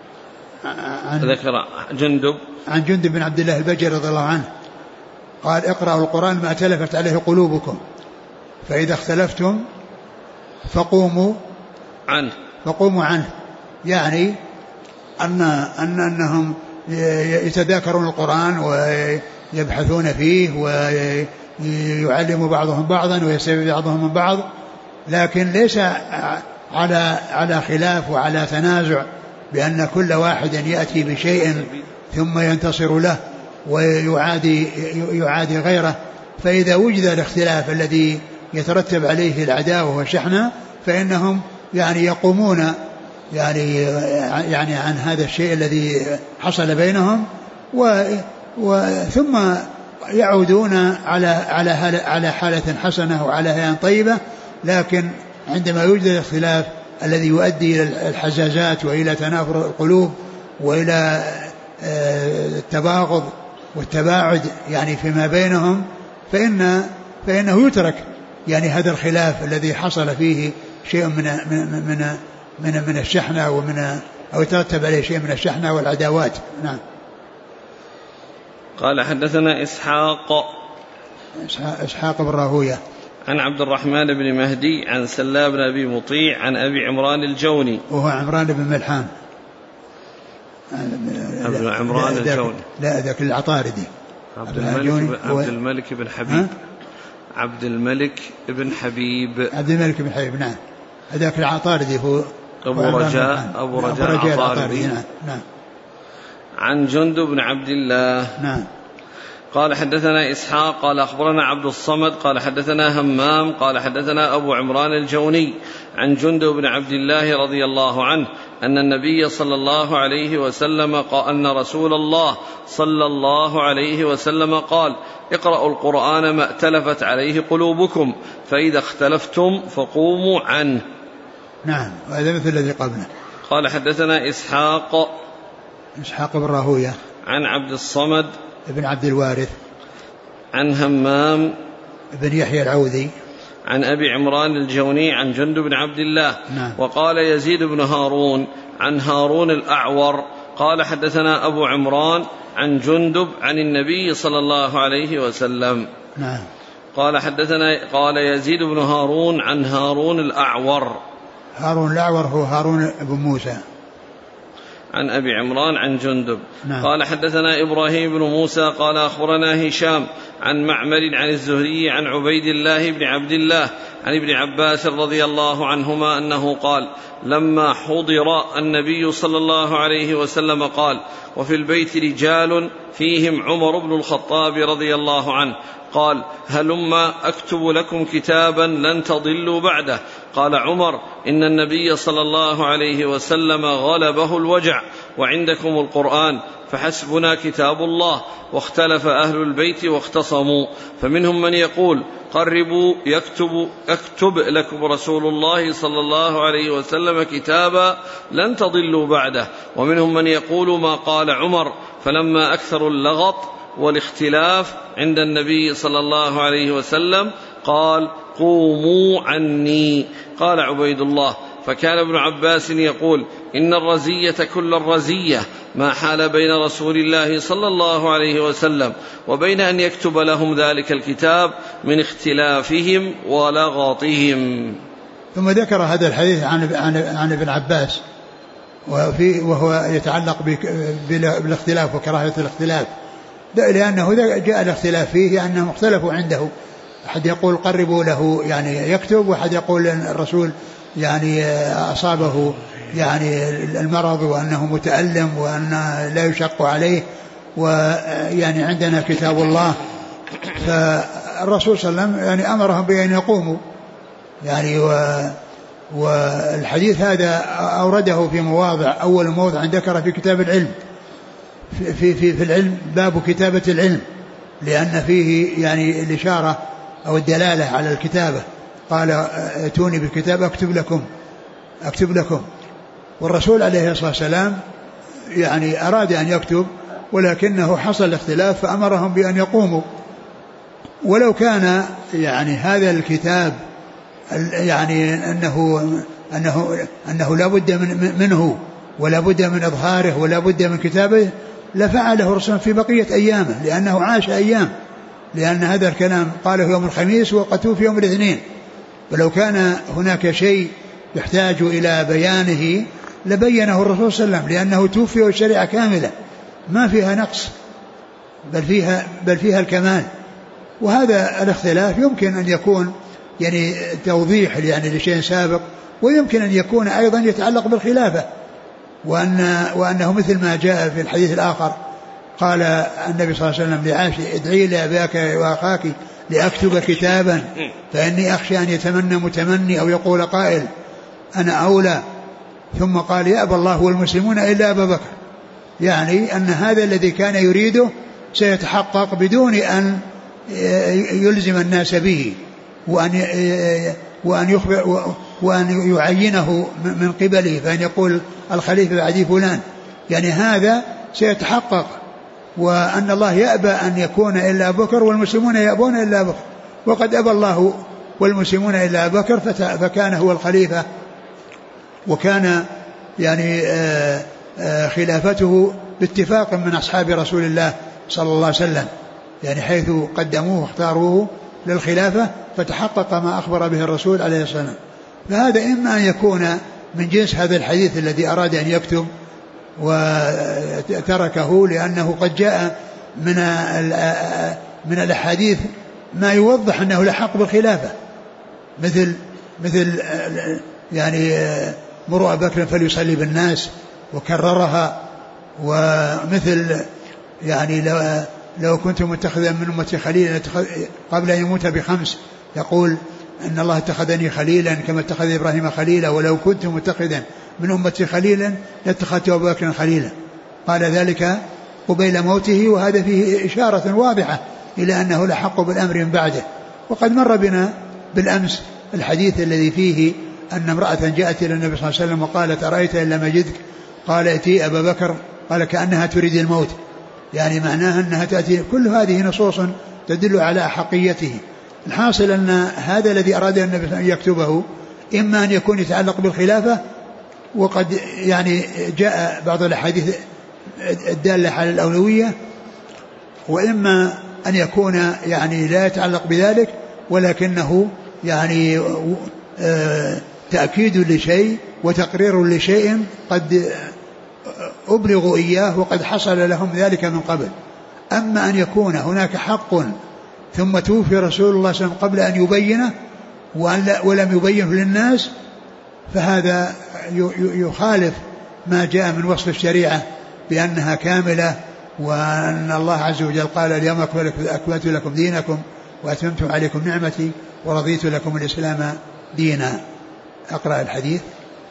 Speaker 1: ذكر جندب
Speaker 2: بن عبد الله البجلي رضي الله عنه قال: اقرأوا القرآن ما ائتلفت عليه قلوبكم فإذا اختلفتم فقوموا عنه. يعني أنهم يتذاكرون القرآن ويبحثون فيه ويعلم بعضهم بعضا ويستفيد بعضهم من بعض، لكن ليس على خلاف وعلى تنازع، بأن كل واحد يأتي بشيء ثم ينتصر له ويعادي غيره. فإذا وجد الاختلاف الذي يترتب عليه العداوة والشحنة فإنهم يعني يقومون يعني عن هذا الشيء الذي حصل بينهم، ثم يعودون على حالة حسنة وعلى هيئة طيبة. لكن عندما يوجد الاختلاف الذي يؤدي إلى الحزازات وإلى تنافر القلوب وإلى التباغض والتباعد يعني فيما بينهم، فإنه يترك يعني هذا الخلاف الذي حصل فيه شيء من الشحنة أو يترتب عليه شيء من الشحنة والعداوات. نعم.
Speaker 1: قال حدثنا
Speaker 2: إسحاق بن راهوية
Speaker 1: عن عبد الرحمن بن مهدي عن سلام بن أبي مطيع عن أبي عمران الجوني
Speaker 2: وهو عمران بن ملحان
Speaker 1: عمران الجوني،
Speaker 2: لا ذاك العطاردي
Speaker 1: عبد الملك بن حبيب. نعم.
Speaker 2: هذاك العطاردي هو
Speaker 1: أبو رجاء العطاردي.
Speaker 2: نعم.
Speaker 1: عن جندب بن عبد الله.
Speaker 2: نعم.
Speaker 1: قال حدثنا إسحاق قال أخبرنا عبد الصمد قال حدثنا همام قال حدثنا أبو عمران الجوني عن جندب بن عبد الله رضي الله عنه أن النبي صلى الله عليه وسلم أن رسول الله صلى الله عليه وسلم قال: اقرأوا القرآن ما ائتلفت عليه قلوبكم فإذا اختلفتم فقوموا عنه.
Speaker 2: نعم. وهذا مثل الذي قبله.
Speaker 1: قال حدثنا إسحاق
Speaker 2: بن راهوية
Speaker 1: عن عبد الصمد
Speaker 2: ابن عبد الوارث
Speaker 1: عن همام
Speaker 2: بن يحيى العوذي
Speaker 1: عن أبي عمران الجوني عن جندب بن عبد الله.
Speaker 2: نعم.
Speaker 1: وقال يزيد بن هارون عن هارون الأعور قال حدثنا أبو عمران عن جندب عن النبي صلى الله عليه وسلم.
Speaker 2: نعم.
Speaker 1: قال يزيد بن هارون عن هارون الأعور.
Speaker 2: هارون الأعور هو هارون بن موسى
Speaker 1: عن أبي عمران عن جندب.
Speaker 2: نعم.
Speaker 1: قال حدثنا إبراهيم بن موسى قال أخبرنا هشام عن معمر عن الزهري عن عبيد الله بن عبد الله عن ابن عباس رضي الله عنهما أنه قال لما حضر النبي صلى الله عليه وسلم قال وفي البيت رجال فيهم عمر بن الخطاب رضي الله عنه قال هلما أكتب لكم كتابا لن تضلوا بعده. قال عمر إن النبي صلى الله عليه وسلم غلبه الوجع وعندكم القرآن فحسبنا كتاب الله. واختلف أهل البيت واختصموا فمنهم من يقول قربوا يكتب لكم رسول الله صلى الله عليه وسلم كتابا لن تضلوا بعده. ومنهم من يقول ما قال عمر فلما أكثر اللغط والاختلاف عند النبي صلى الله عليه وسلم قال قوموا عني. قال عبيد الله فكان ابن عباس يقول إن الرزية كل الرزية ما حال بين رسول الله صلى الله عليه وسلم وبين أن يكتب لهم ذلك الكتاب من اختلافهم ولغطهم.
Speaker 2: ثم ذكر هذا الحديث عن ابن عباس وهو يتعلق بالاختلاف وكراهية الاختلاف لأنه جاء الاختلاف فيه يعني أنهم اختلفوا عنده. أحد يقول قربوا له يعني يكتب وأحد يقول الرسول يعني أصابه يعني المرض وأنه متألم وأن لا يشق عليه ويعني عندنا كتاب الله. فالرسول صلى الله عليه وسلم يعني أمرهم بأن يقوموا يعني والحديث هذا أورده في مواضع. أول موضع ذكر في كتاب العلم في العلم باب كتابة العلم لأن فيه يعني الإشارة أو الدلالة على الكتابة. قال ائتوني بالكتاب أكتب لكم. والرسول عليه الصلاة والسلام يعني أراد أن يكتب ولكنه حصل اختلاف فأمرهم بأن يقوموا. ولو كان يعني هذا الكتاب يعني أنه لا بد منه ولا بد من إظهاره ولا بد من كتابه لفعله الرسول في بقية أيامه لأنه عاش أيام لأن هذا الكلام قاله يوم الخميس وقتوه في يوم الاثنين. ولو كان هناك شيء يحتاج إلى بيانه لبينه الرسول صلى الله عليه وسلم لأنه توفي والشريعة كاملة ما فيها نقص بل فيها الكمال. وهذا الاختلاف يمكن أن يكون يعني توضيح يعني لشيء سابق ويمكن أن يكون أيضا يتعلق بالخلافة وأنه مثل ما جاء في الحديث الآخر قال النبي صلى الله عليه وسلم لعائشة ادعي لأباك وأخاك لأكتب كتابا فإني أخشى أن يتمنى متمني أو يقول قائل أنا أولى. ثم قال يأبى الله والمسلمون إلا أبا بكر يعني أن هذا الذي كان يريده سيتحقق بدون أن يلزم الناس به وأن يخبر وأن يعينه من قبله فإن يقول الخليفة بعد فلان يعني هذا سيتحقق. وأن الله يأبى أن يكون إلا أبو بكر والمسلمون يأبون إلا أبو بكر وقد أبى الله والمسلمون إلا أبو بكر فكان هو الخليفة. وكان يعني خلافته باتفاق من أصحاب رسول الله صلى الله عليه وسلم يعني حيث قدموه واختاروه للخلافة فتحقق ما أخبر به الرسول عليه الصلاة والسلام. فهذا إما أن يكون من جنس هذا الحديث الذي أراد أن يكتب وتركه لأنه قد جاء من الأحاديث ما يوضح أنه لحق بالخلافة مثل يعني مروا أبا بكر فليصلي بالناس وكررها. ومثل يعني لو كنت متخذا من أمتي خليلا قبل أن يموت ب5 يقول إن الله اتخذني خليلا كما اتخذ إبراهيم خليلا ولو كنت متخذا من أمتي خليلا لاتخذت أبا بكر خليلا. قال ذلك قبيل موته وهذا فيه إشارة واضحة إلى أنه لحق بالأمر من بعده. وقد مر بنا بالأمس الحديث الذي فيه أن امرأة جاءت إلى النبي صلى الله عليه وسلم وقالت أرأيت إن لم أجدك قال ائتي أبا بكر قال كأنها تريد الموت يعني معناها أنها تأتي. كل هذه نصوص تدل على أحقيته. الحاصل أن هذا الذي أراد النبي أن يكتبه إما أن يكون يتعلق بالخلافة، وقد يعني جاء بعض الأحاديث الدالة على الأولوية، وإما أن يكون يعني لا يتعلق بذلك ولكنه يعني تأكيد لشيء وتقرير لشيء قد أبلغوا إياه وقد حصل لهم ذلك من قبل. أما أن يكون هناك حق ثم توفي رسول الله صلى الله عليه وسلم قبل أن يبينه ولم يبينه للناس، فهذا يخالف ما جاء من وصف الشريعة بأنها كاملة، وأن الله عز وجل قال اليوم أكملت لكم دينكم وأتممت عليكم نعمتي ورضيت لكم الإسلام دينا. أقرأ الحديث.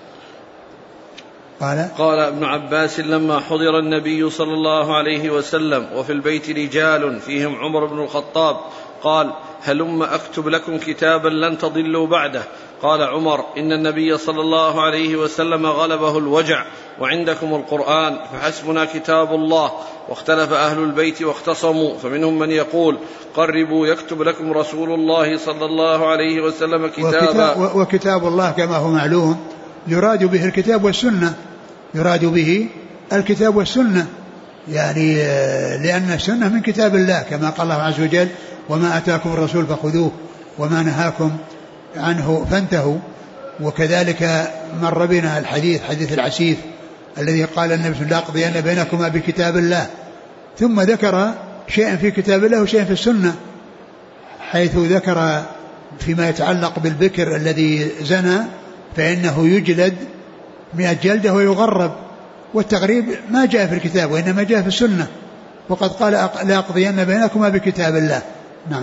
Speaker 1: قال ابن عباس لما حضر النبي صلى الله عليه وسلم وفي البيت رجال فيهم عمر بن الخطاب قال هلم أكتب لكم كتابا لن تضلوا بعده. قال عمر إن النبي صلى الله عليه وسلم غلبه الوجع وعندكم القرآن فحسبنا كتاب الله. واختلف أهل البيت واختصموا، فمنهم من يقول قربوا يكتب لكم رسول الله صلى الله عليه وسلم كتابا.
Speaker 2: وكتاب الله كما هو معلوم يراد به الكتاب والسنة، يراد به الكتاب والسنة، يعني لأن السنة من كتاب الله كما قال الله عز وجل وما أتاكم الرسول فخذوه وما نهاكم عنه فانتهوا. وكذلك مر بنا الحديث حديث العسيف الذي قال النبي صلى الله عليه وسلم لأقضين بينكما بكتاب الله، ثم ذكر شيئا في كتاب الله وشيئا في السنة، حيث ذكر فيما يتعلق بالبكر الذي زنى فإنه يجلد 100 جلدة ويغرب، والتغريب ما جاء في الكتاب وإنما جاء في السنة، وقد قال لأقضين بينكما بكتاب الله. نعم.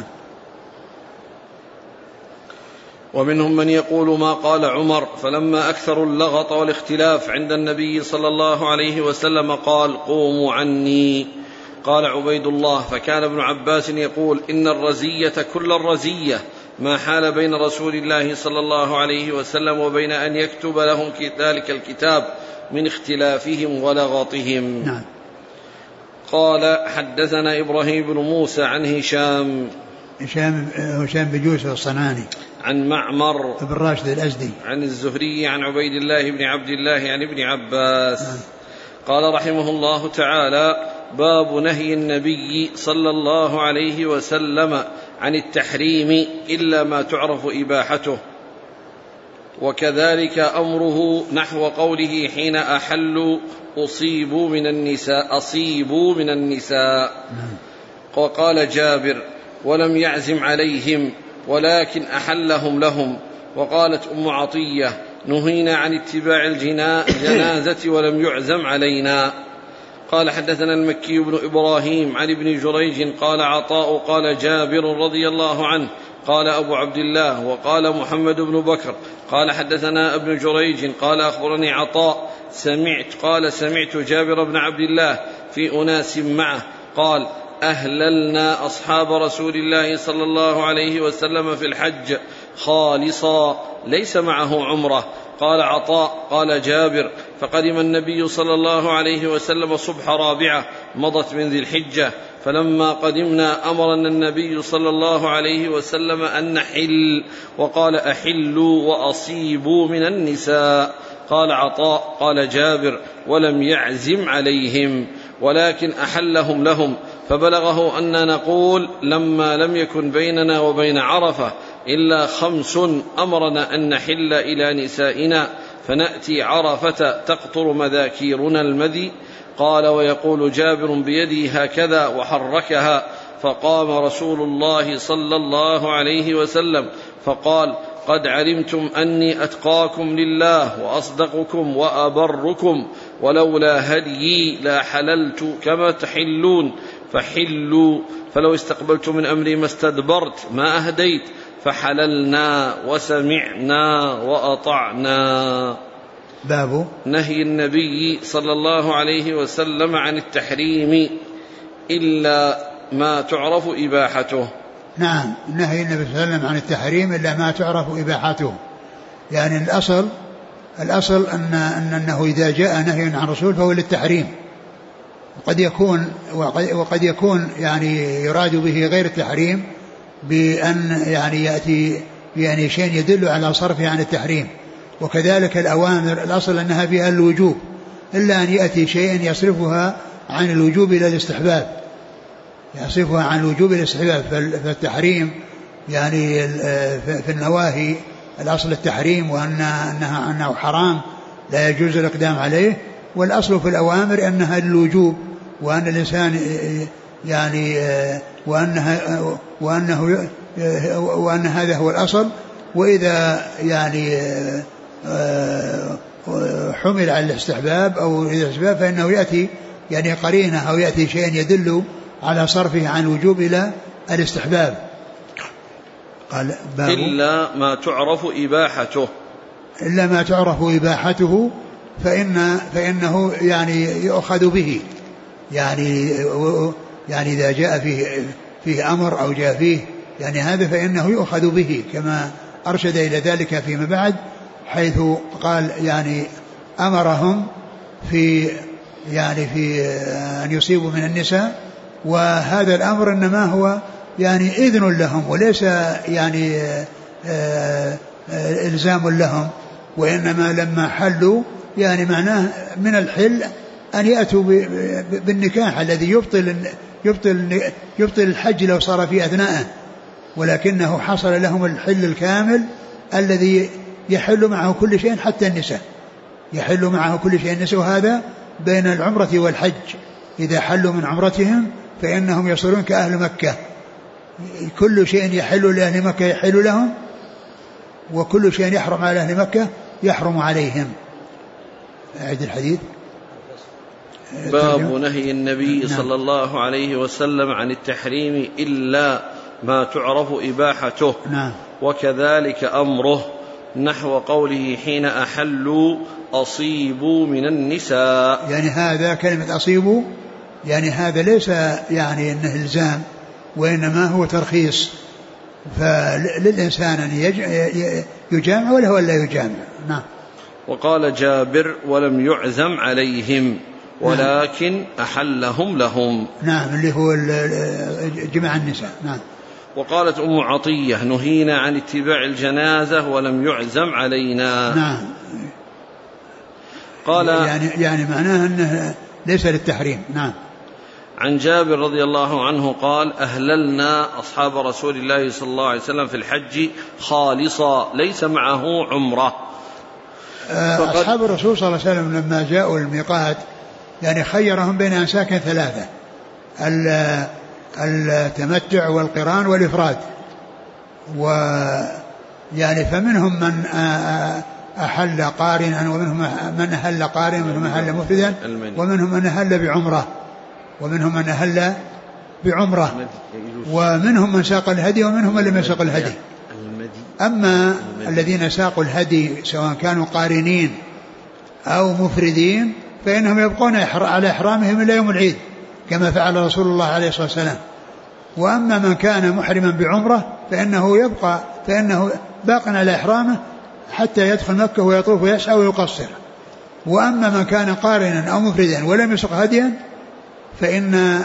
Speaker 1: ومنهم من يقول ما قال عمر فلما أكثروا اللغط والاختلاف عند النبي صلى الله عليه وسلم قال قوموا عني. قال عبيد الله فكان ابن عباس يقول إن الرزية كل الرزية ما حال بين رسول الله صلى الله عليه وسلم وبين أن يكتب لهم ذلك الكتاب من اختلافهم ولغطهم.
Speaker 2: نعم.
Speaker 1: قال حدثنا إبراهيم بن موسى عن هشام
Speaker 2: بن يوسف الصنعاني
Speaker 1: عن معمر
Speaker 2: بن راشد الأزدي
Speaker 1: عن الزهري عن عبيد الله بن عبد الله عن ابن عباس. قال رحمه الله تعالى باب نهي النبي صلى الله عليه وسلم عن التحريم إلا ما تعرف إباحته، وكذلك أمره نحو قوله حين أحلوا أصيبوا من النساء. وقال جابر ولم يعزم عليهم ولكن أحلهم لهم. وقالت أم عطية نهينا عن اتباع الجنازة ولم يعزم علينا. قال حدثنا المكي بن إبراهيم عن ابن جريج قال عطاء قال جابر رضي الله عنه قال أبو عبد الله وقال محمد بن بكر قال حدثنا ابن جريج قال أخبرني عطاء سمعت جابر بن عبد الله في أناس معه قال أهللنا أصحاب رسول الله صلى الله عليه وسلم في الحج خالصا ليس معه عمره. قال عطاء قال جابر فقدم النبي صلى الله عليه وسلم صبح رابعة مضت من ذي الحجة، فلما قدمنا أمرنا النبي صلى الله عليه وسلم أن نحل وقال أحلوا وأصيبوا من النساء. قال عطاء قال جابر ولم يعزم عليهم ولكن أحلهم لهم، فبلغه أن نقول لما لم يكن بيننا وبين عرفة إلا 5 أمرنا أن نحل إلى نسائنا فنأتي عرفة تقطر مذاكيرنا المذي. قال ويقول جابر بيده هكذا وحركها، فقام رسول الله صلى الله عليه وسلم فقال قد علمتم أني أتقاكم لله وأصدقكم وأبركم، ولولا هديي لا حللت كما تحلون فحلوا، فلو استقبلت من أمري ما استدبرت ما أهديت، فحللنا وسمعنا وأطعنا.
Speaker 2: باب
Speaker 1: نهي النبي صلى الله عليه وسلم عن التحريم إلا ما تعرف إباحته.
Speaker 2: نعم، نهي النبي صلى الله عليه وسلم عن التحريم إلا ما تعرف إباحته، يعني الأصل أنه إذا جاء نهي عن رسول فهو للتحريم، وقد يكون يعني يراد به غير التحريم بأن يعني يأتي يعني شيء يدل على صرفه عن التحريم. وكذلك الأوامر الأصل أنها فيها الوجوب، إلا أن يأتي شيء يصرفها عن الوجوب إلى الاستحباب، يصرفها عن الوجوب إلى الاستحباب. فالتحريم يعني في النواهي الأصل التحريم وأنه حرام لا يجوز الإقدام عليه، والأصل في الأوامر أنها للوجوب، وأن الإنسان يعني وأن هذا هو الأصل. وإذا يعني حمل على الاستحباب أو الاستحباب فإنه يأتي يعني قرينة أو يأتي شيء يدل على صرفه عن الوجوب إلى الاستحباب. قال
Speaker 1: إلا ما تعرف إباحته،
Speaker 2: إلا ما تعرف إباحته فإنه يعني يؤخذ به، يعني إذا جاء فيه أمر أو جاء فيه يعني هذا فإنه يؤخذ به، كما أرشد إلى ذلك فيما بعد، حيث قال يعني أمرهم في أن يصيبوا من النساء، وهذا الأمر إنما هو يعني إذن لهم وليس يعني إلزام لهم، وإنما لما حلوا يعني معناه من الحل أن يأتوا بالنكاح الذي يبطل الحج لو صار في أثناءه، ولكنه حصل لهم الحل الكامل الذي يحل معه كل شيء حتى النساء، يحل معه كل شيء النساء. وهذا بين العمرة والحج، إذا حلوا من عمرتهم فإنهم يصيرون كأهل مكة، كل شيء يحل لأهل مكة يحل لهم، وكل شيء يحرم على أهل مكة يحرم عليهم. أعد الحديث.
Speaker 1: باب نهي النبي صلى الله عليه وسلم عن التحريم إلا ما تعرف إباحته. وكذلك أمره نحو قوله حين أحلوا أصيبوا من النساء.
Speaker 2: يعني هذا كلمة أصيبوا يعني هذا ليس يعني أنه إلزام، وإنما هو ترخيص، فللإنسان أن يجامع ولا هو لا يجامع. نعم.
Speaker 1: وقال جابر ولم يعزم عليهم ولكن أحلهم لهم.
Speaker 2: نعم، اللي هو جماع النساء. نعم.
Speaker 1: وقالت أم عطية نهينا عن اتباع الجنازة ولم يعزم علينا.
Speaker 2: نعم.
Speaker 1: قال
Speaker 2: يعني معناه أنه ليس للتحريم. نعم.
Speaker 1: عن جابر رضي الله عنه قال أهللنا أصحاب رسول الله صلى الله عليه وسلم في الحج خالصا ليس معه عمرة.
Speaker 2: أصحاب الرسول صلى الله عليه وسلم لما جاءوا الميقات يعني خيرهم بين أمساك ثلاثة: التمتع والقران والإفراد. ويعني فمنهم من أحل قارنا، ومنهم من أهل قارنا، ومنهم من أهل مفردا، ومنهم من أهل بعمرة، ومنهم من أهل بعمرة، ومنهم من ساق الهدي، ومنهم من لم يساق الهدي. أما الذين ساقوا الهدي سواء كانوا قارنين أو مفردين فإنهم يبقون على إحرامهم إلى يوم العيد كما فعل رسول الله عليه الصلاة والسلام. وأما من كان محرما بعمرة فإنه باق على إحرامه حتى يدخل مكة ويطوف ويسعى ويقصر. وأما من كان قارنا أو مفردا ولم يسق هديا فإن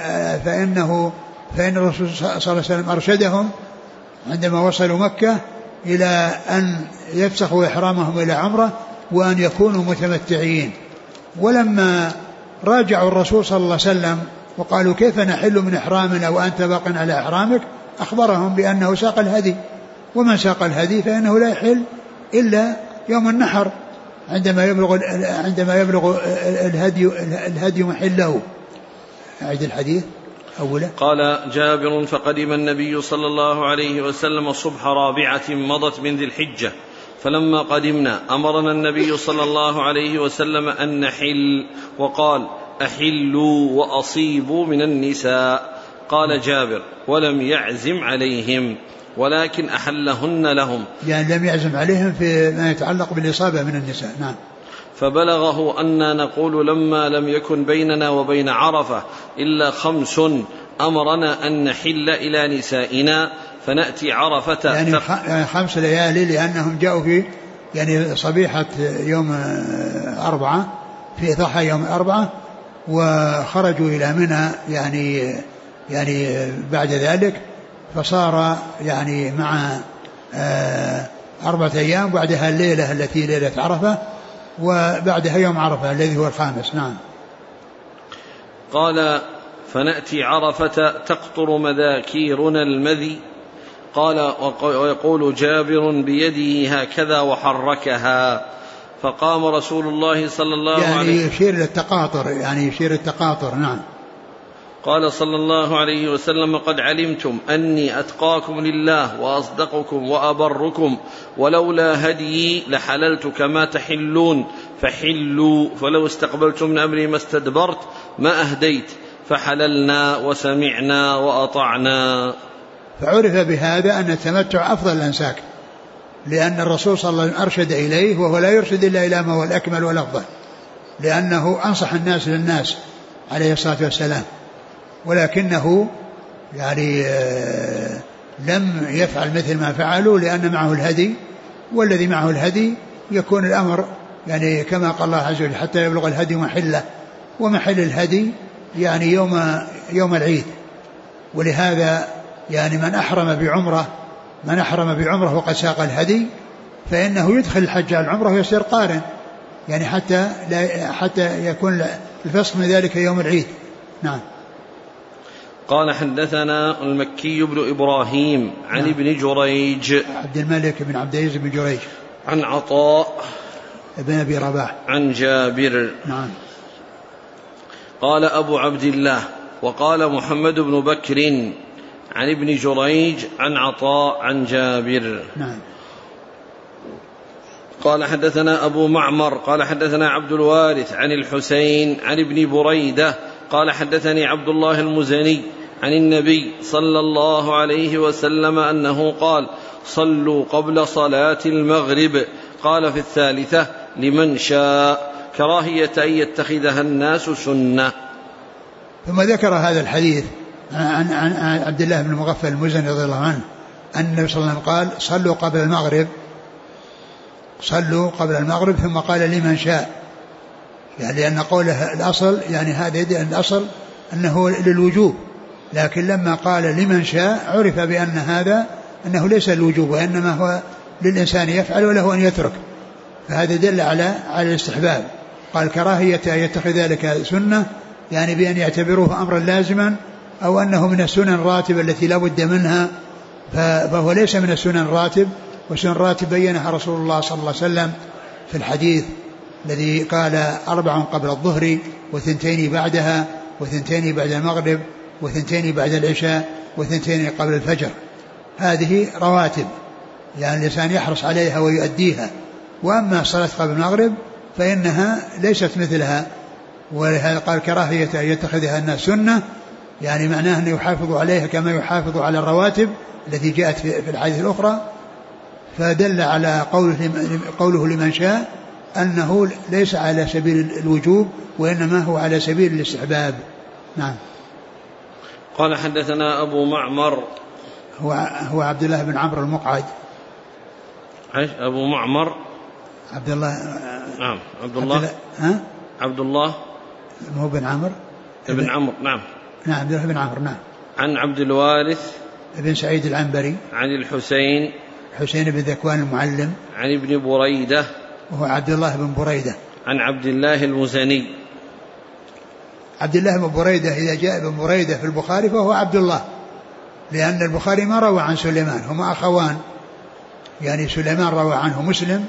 Speaker 2: الرسول صلى الله عليه وسلم أرشدهم عندما وصلوا مكة إلى أن يفسخوا إحرامهم إلى عمرة وأن يكونوا متمتعين. ولما راجعوا الرسول صلى الله عليه وسلم وقالوا كيف نحل من إحرامنا وأنت باق على إحرامك، أخبرهم بأنه ساق الهدي، ومن ساق الهدي فإنه لا يحل إلا يوم النحر عندما يبلغ الهدي محله. أعد الحديث أولا.
Speaker 1: قال جابر فقدم النبي صلى الله عليه وسلم صبح رابعة مضت من ذي الحجة، فلما قدمنا أمرنا النبي صلى الله عليه وسلم أن نحل، وقال أحلوا وأصيبوا من النساء. قال جابر ولم يعزم عليهم ولكن أحلهن لهم،
Speaker 2: يعني لم يعزم عليهم في ما يتعلق بالإصابة من النساء. نعم.
Speaker 1: فبلغه أننا نقول لما لم يكن بيننا وبين عرفة إلا 5 أمرنا أن نحل إلى نسائنا فنأتي عرفة
Speaker 2: يعني 5 ليالي، لأنهم جاءوا في يعني صبيحة يوم 4 في ضحى يوم 4 وخرجوا إلى منى يعني بعد ذلك، فصار يعني مع 4 أيام، بعدها الليلة التي ليلة عرفة، وبعدها يوم عرفة الذي هو الخامس. نعم.
Speaker 1: قال: فنأتي عرفة تقطر مذاكيرنا المذي. قال: ويقول جابر بيده هكذا وحركها، فقام رسول الله صلى الله عليه وسلم،
Speaker 2: يعني يشير للتقاطر، يعني يشير التقاطر. نعم.
Speaker 1: قال صلى الله عليه وسلم: قد علمتم أني أتقاكم لله وأصدقكم وأبركم، ولولا هديي لحللت كما تحلون، فحلوا، فلو استقبلتم من أمري ما استدبرت ما أهديت، فحللنا وسمعنا وأطعنا.
Speaker 2: فعرف بهذا أن التمتع أفضل الأنساك، لأن الرسول صلى الله عليه وسلم أرشد إليه، وهو لا يرشد إلا إلى ما هو الأكمل والأفضل، لأنه أنصح الناس للناس عليه الصلاة والسلام، ولكنه يعني لم يفعل مثل ما فعلوا، لأن معه الهدي، والذي معه الهدي يكون الأمر يعني كما قال الله عز وجل: حتى يبلغ الهدي محله، ومحل الهدي يعني يوم العيد. ولهذا يعني من أحرم بعمره وقد ساق الهدي فإنه يدخل الحج على العمرة ويصير قارن، يعني حتى يكون الفصل من ذلك يوم العيد. نعم.
Speaker 1: قال: حدثنا المكي بن إبراهيم عن ابن جريج،
Speaker 2: عبد الملك بن عبد العزيز بن جريج،
Speaker 1: عن عطاء
Speaker 2: ابن أبي رباح،
Speaker 1: عن جابر.
Speaker 2: نعم.
Speaker 1: قال أبو عبد الله: وقال محمد بن بكر عن ابن جريج عن عطاء عن جابر.
Speaker 2: نعم.
Speaker 1: قال: حدثنا أبو معمر قال حدثنا عبد الوارث عن الحسين عن ابن بريدة قال: حدثني عبد الله المزني عن النبي صلى الله عليه وسلم أنه قال: صلوا قبل صلاة المغرب. قال: في الثالثة لمن شاء، كراهية أن يتخذها الناس سنة.
Speaker 2: ثم ذكر هذا الحديث عن عبد الله بن المغفل المزني رضي الله عنه أن النبي صلى الله عليه وسلم قال: صلوا قبل المغرب، صلوا قبل المغرب، ثم قال: لمن شاء، يعني لأن قوله الأصل يعني هذا يدل أن الأصل أنه للوجوب، لكن لما قال لمن شاء عرف بأن هذا أنه ليس الوجوب، وإنما هو للإنسان يفعل وله أن يترك، فهذا دل على الاستحباب. قال: كراهية أن يتخذ ذلك سنة، يعني بأن يعتبروه أمرا لازما، أو أنه من السنن الراتبة التي لا بد منها، فهو ليس من السنن الراتب. والسنن الراتب بينها رسول الله صلى الله عليه وسلم في الحديث الذي قال: 4 قبل الظهر، 2 بعدها، 2 بعد المغرب، 2 بعد العشاء، 2 قبل الفجر. هذه رواتب يعني الإنسان يحرص عليها ويؤديها. وأما صلاة قبل المغرب فإنها ليست مثلها، ولهذا قال: كراهية أن يتخذها الناس سنة، يعني معناه أن يحافظ عليها كما يحافظ على الرواتب التي جاءت في الحديث الأخرى. فدل على قوله لمن شاء أنه ليس على سبيل الوجوب، وإنما هو على سبيل الاستحباب. نعم.
Speaker 1: قال: حدثنا أبو معمر،
Speaker 2: هو عبد الله بن عمرو المقعد.
Speaker 1: أبو معمر
Speaker 2: عبد الله.
Speaker 1: نعم. عبد الله
Speaker 2: هو بن عمرو
Speaker 1: ابن عمرو. نعم.
Speaker 2: عبد الله بن عمرو. نعم.
Speaker 1: عن عبد الوارث
Speaker 2: ابن سعيد العنبري،
Speaker 1: عن الحسين
Speaker 2: بن ذكوان المعلم،
Speaker 1: عن ابن بريدة
Speaker 2: وهو عبد الله بن بريدة،
Speaker 1: عن عبد الله المزني.
Speaker 2: عبد الله بن بريدة إذا جاء ابن بريدة في البخاري فهو عبد الله، لأن البخاري ما روى عن سليمان، هما أخوان، يعني سليمان روى عنه مسلم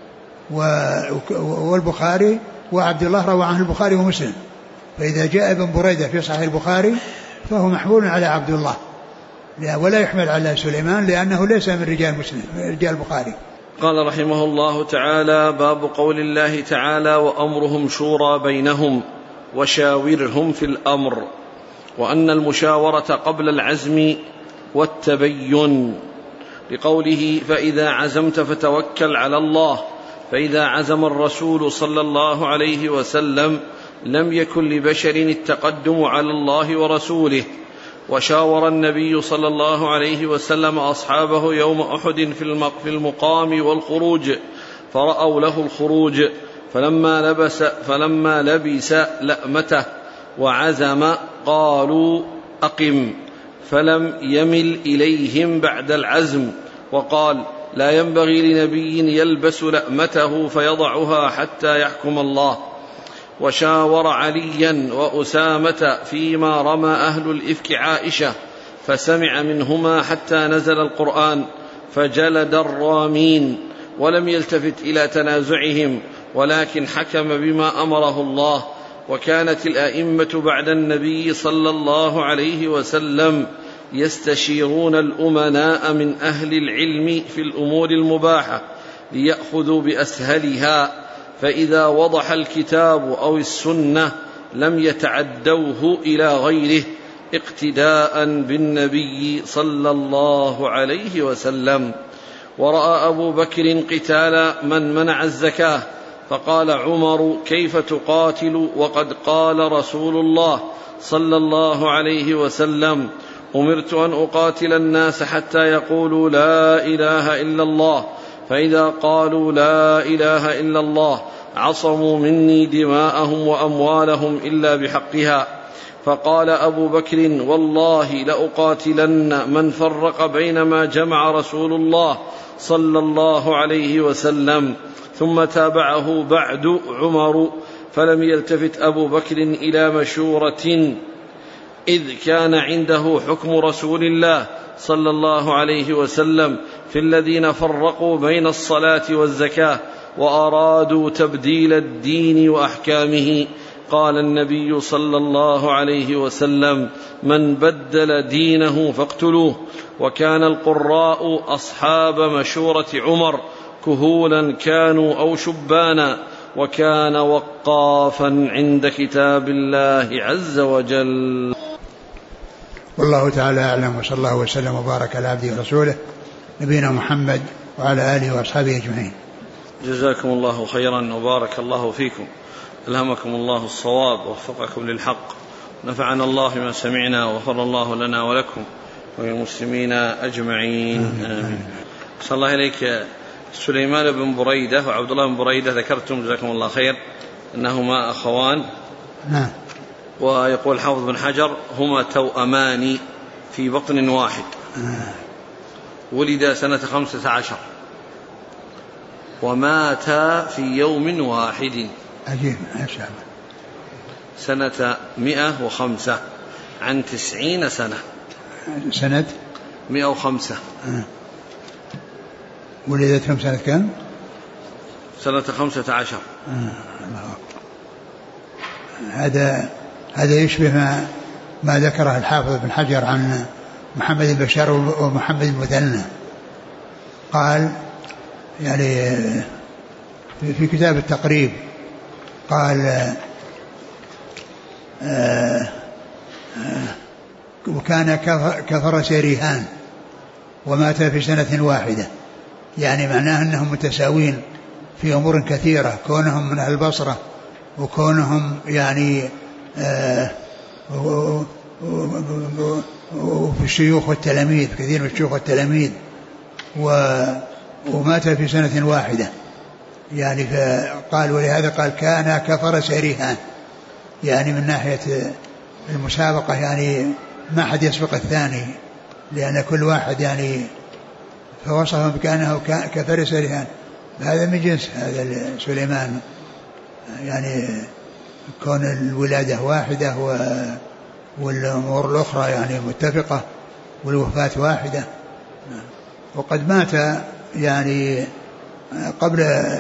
Speaker 2: والبخاري، وعبد الله روى عنه البخاري ومسلم. فإذا جاء ابن بريدة في صحيح البخاري فهو محمول على عبد الله، ولا يحمل على سليمان، لأنه ليس من رجال مسلم، من رجال البخاري.
Speaker 1: قال رحمه الله تعالى: باب قول الله تعالى: وأمرهم شورى بينهم وشاورهم في الأمر، وأن المشاورة قبل العزم والتبين، لقوله: فإذا عزمت فتوكل على الله. فإذا عزم الرسول صلى الله عليه وسلم لم يكن لبشر التقدم على الله ورسوله. وشاور النبي صلى الله عليه وسلم أصحابه يوم أحد في المقام والخروج، فرأوا له الخروج، فلما لبس لأمته وعزم قالوا أقم، فلم يمل إليهم بعد العزم، وقال لا ينبغي لنبي يلبس لأمته فيضعها حتى يحكم الله. وشاور عليا وأسامة فيما رمى أهل الإفك عائشة، فسمع منهما حتى نزل القرآن فجلد الرامين، ولم يلتفت إلى تنازعهم، ولكن حكم بما أمره الله. وكانت الأئمة بعد النبي صلى الله عليه وسلم يستشيرون الأمناء من أهل العلم في الأمور المباحة ليأخذوا بأسهلها، فإذا وضح الكتاب أو السنة لم يتعدوه إلى غيره اقتداء بالنبي صلى الله عليه وسلم. ورأى أبو بكر قتال من منع الزكاة، فقال عمر كيف تقاتل وقد قال رسول الله صلى الله عليه وسلم أمرت أن أقاتل الناس حتى يقولوا لا إله إلا الله، فإذا قالوا لا إله إلا الله عصموا مني دماءهم وأموالهم إلا بحقها. فقال أبو بكر والله لأقاتلن من فرق بين ما جمع رسول الله صلى الله عليه وسلم. ثم تابعه بعد عمر، فلم يلتفت أبو بكر إلى مشورة إذ كان عنده حكم رسول الله صلى الله عليه وسلم في الذين فرقوا بين الصلاة والزكاة وأرادوا تبديل الدين وأحكامه. قال النبي صلى الله عليه وسلم من بدل دينه فاقتلوه. وكان القراء أصحاب مشورة عمر كهولا كانوا أو شبانا، وكان وقافا عند كتاب الله عز وجل.
Speaker 2: والله تعالى أعلم، وصلى الله وسلم وبارك على عبده ورسوله نبينا محمد وعلى آله وأصحابه أجمعين.
Speaker 1: جزاكم الله خيرا وبارك الله فيكم، ألهمكم الله الصواب ووفقكم للحق، نفعنا الله بما سمعنا وغفر الله لنا ولكم وللمسلمين أجمعين آمين. صلى الله إليك. سليمان بن بريدة وعبد الله بن بريدة ذكرتم جزاكم الله خير أنهما أخوان.
Speaker 2: نعم.
Speaker 1: ويقول حافظ بن حجر هما توأمان في بطن واحد. ولد سنة 15 ومات في يوم واحد.
Speaker 2: عجيب ما شاء الله.
Speaker 1: سنة 105 عن 90 سنة.
Speaker 2: سنة
Speaker 1: 105.
Speaker 2: ولدتهم سنة كم؟
Speaker 1: سنة 15.
Speaker 2: هذا يشبه ما ذكره الحافظ بن حجر عن محمد البشار ومحمد المثنى. قال يعني في كتاب التقريب قال وكان كفرس ريهان ومات في سنة واحدة، يعني معناه أنهم متساوين في أمور كثيرة، كونهم من أهل البصرة وكونهم يعني وفي الشيوخ والتلاميذ، كثير من الشيوخ والتلاميذ، ومات في سنة واحدة يعني. فقال ولهذا قال كان كفرس ريهان، يعني من ناحية المسابقة يعني ما حد يسبق الثاني، لأن كل واحد يعني فوصفهم بكأنه كفرس ريهان. هذا من جنس هذا سليمان، يعني كون الولادة واحدة والأمور الأخرى يعني متفقة والوفاة واحدة. وقد مات يعني قبل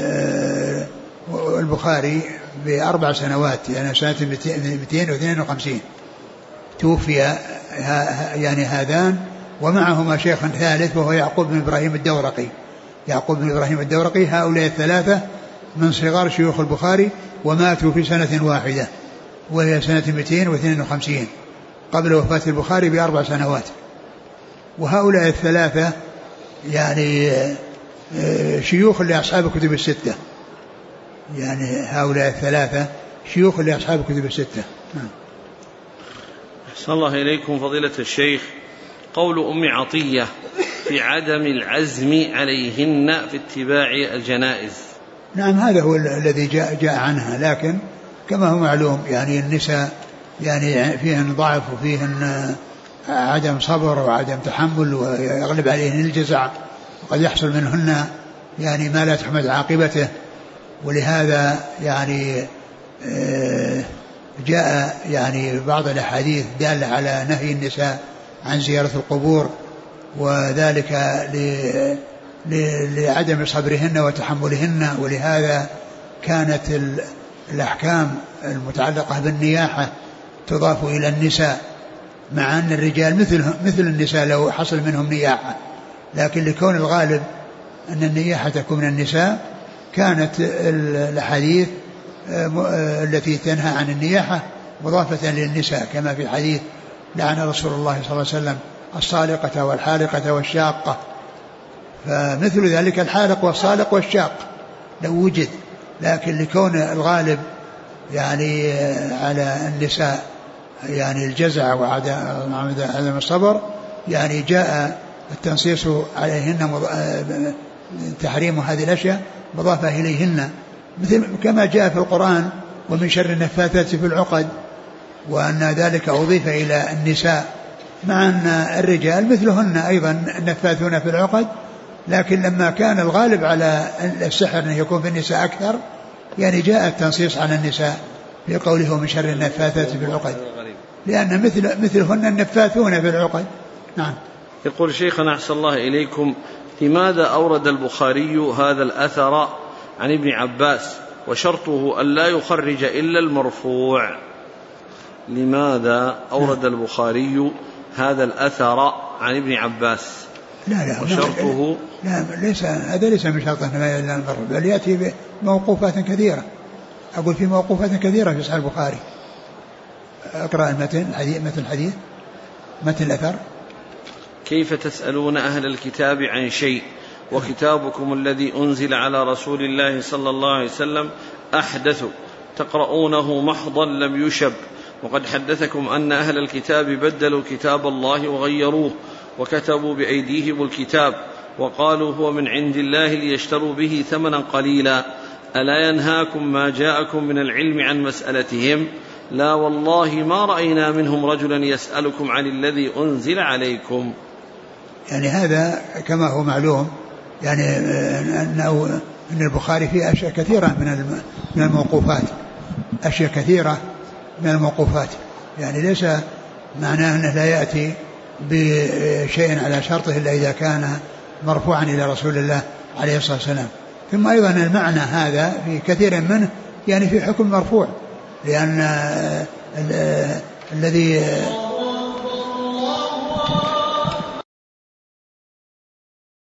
Speaker 2: البخاري ب4 سنوات، يعني سنة 252 توفي يعني هذان، ومعهما شيخ ثالث وهو يعقوب بن إبراهيم الدورقي. يعقوب بن إبراهيم الدورقي. هؤلاء الثلاثة من صغار شيوخ البخاري وماتوا في سنة واحدة وهي سنة 252 قبل وفاة البخاري ب4 سنوات. وهؤلاء الثلاثة يعني شيوخ لأصحاب الكتب الستة، يعني هؤلاء الثلاثة شيوخ لأصحاب الكتب الستة.
Speaker 1: أحسن الله إليكم فضيلة الشيخ. قول أم عطية في عدم العزم عليهن في اتباع الجنائز.
Speaker 2: نعم هذا هو الذي جاء عنها، لكن كما هو معلوم يعني النساء يعني فيهن ضعف وفيهن عدم صبر وعدم تحمل ويغلب عليهن الجزع، وقد يحصل منهن يعني ما لا تحمد عاقبته. ولهذا يعني جاء يعني بعض الأحاديث دالة على نهي النساء عن زيارة القبور، وذلك لعدم صبرهن وتحملهن. ولهذا كانت الأحكام المتعلقة بالنياحة تضاف إلى النساء، مع أن الرجال مثل النساء لو حصل منهم نياحة، لكن لكون الغالب أن النياحة تكون من النساء كانت الحديث التي تنهى عن النياحة مضافة للنساء، كما في حديث لعن رسول الله صلى الله عليه وسلم الصالقة والحالقة والشاقة. فمثل ذلك الحالق والصالق والشاق لو وجد، لكن لكون الغالب يعني على النساء يعني الجزع وعدم الصبر، يعني جاء التنصيص عليهن تحريم هذه الأشياء مضافة إليهن، مثل كما جاء في القرآن ومن شر النفاثات في العقد، وأن ذلك أضيف إلى النساء، مع أن الرجال مثلهن أيضا النفاثون في العقد، لكن لما كان الغالب على السحر أن يكون في النساء أكثر، يعني جاء التنصيص على النساء في قوله ومن شر النفاثات في العقد، لأن مثلهن النفاثون في العقد. نعم.
Speaker 1: يقول شيخنا أحسن الله إليكم: لماذا أورد البخاري هذا الأثر عن ابن عباس وشرطه أن لا يخرج إلا المرفوع؟ لماذا أورد البخاري هذا الأثر عن ابن عباس وشرطه؟
Speaker 2: لا ليس هذا ليس من شرطه إلا المرفوع، بل يأتي بموقوفات كثيرة. أقول في موقوفات كثيرة في صحيح البخاري. أقرأ المتن الحديث متن الأثر:
Speaker 1: كيف تسألون أهل الكتاب عن شيء وكتابكم الذي أنزل على رسول الله صلى الله عليه وسلم أحدث تقرؤونه محضا لم يشب، وقد حدثكم أن أهل الكتاب بدلوا كتاب الله وغيروه وكتبوا بأيديهم الكتاب وقالوا هو من عند الله ليشتروا به ثمنا قليلا، ألا ينهاكم ما جاءكم من العلم عن مسألتهم؟ لا والله ما رأينا منهم رجلا يسألكم عن الذي أنزل عليكم.
Speaker 2: يعني هذا كما هو معلوم يعني أن البخاري فيه أشياء كثيرة من الموقوفات، أشياء كثيرة من الموقوفات، يعني ليس معناه أنه لا يأتي بشيء على شرطه إلا إذا كان مرفوعا إلى رسول الله عليه الصلاة والسلام. ثم أيضا المعنى هذا في كثير منه يعني في حكم مرفوع، لأن الذي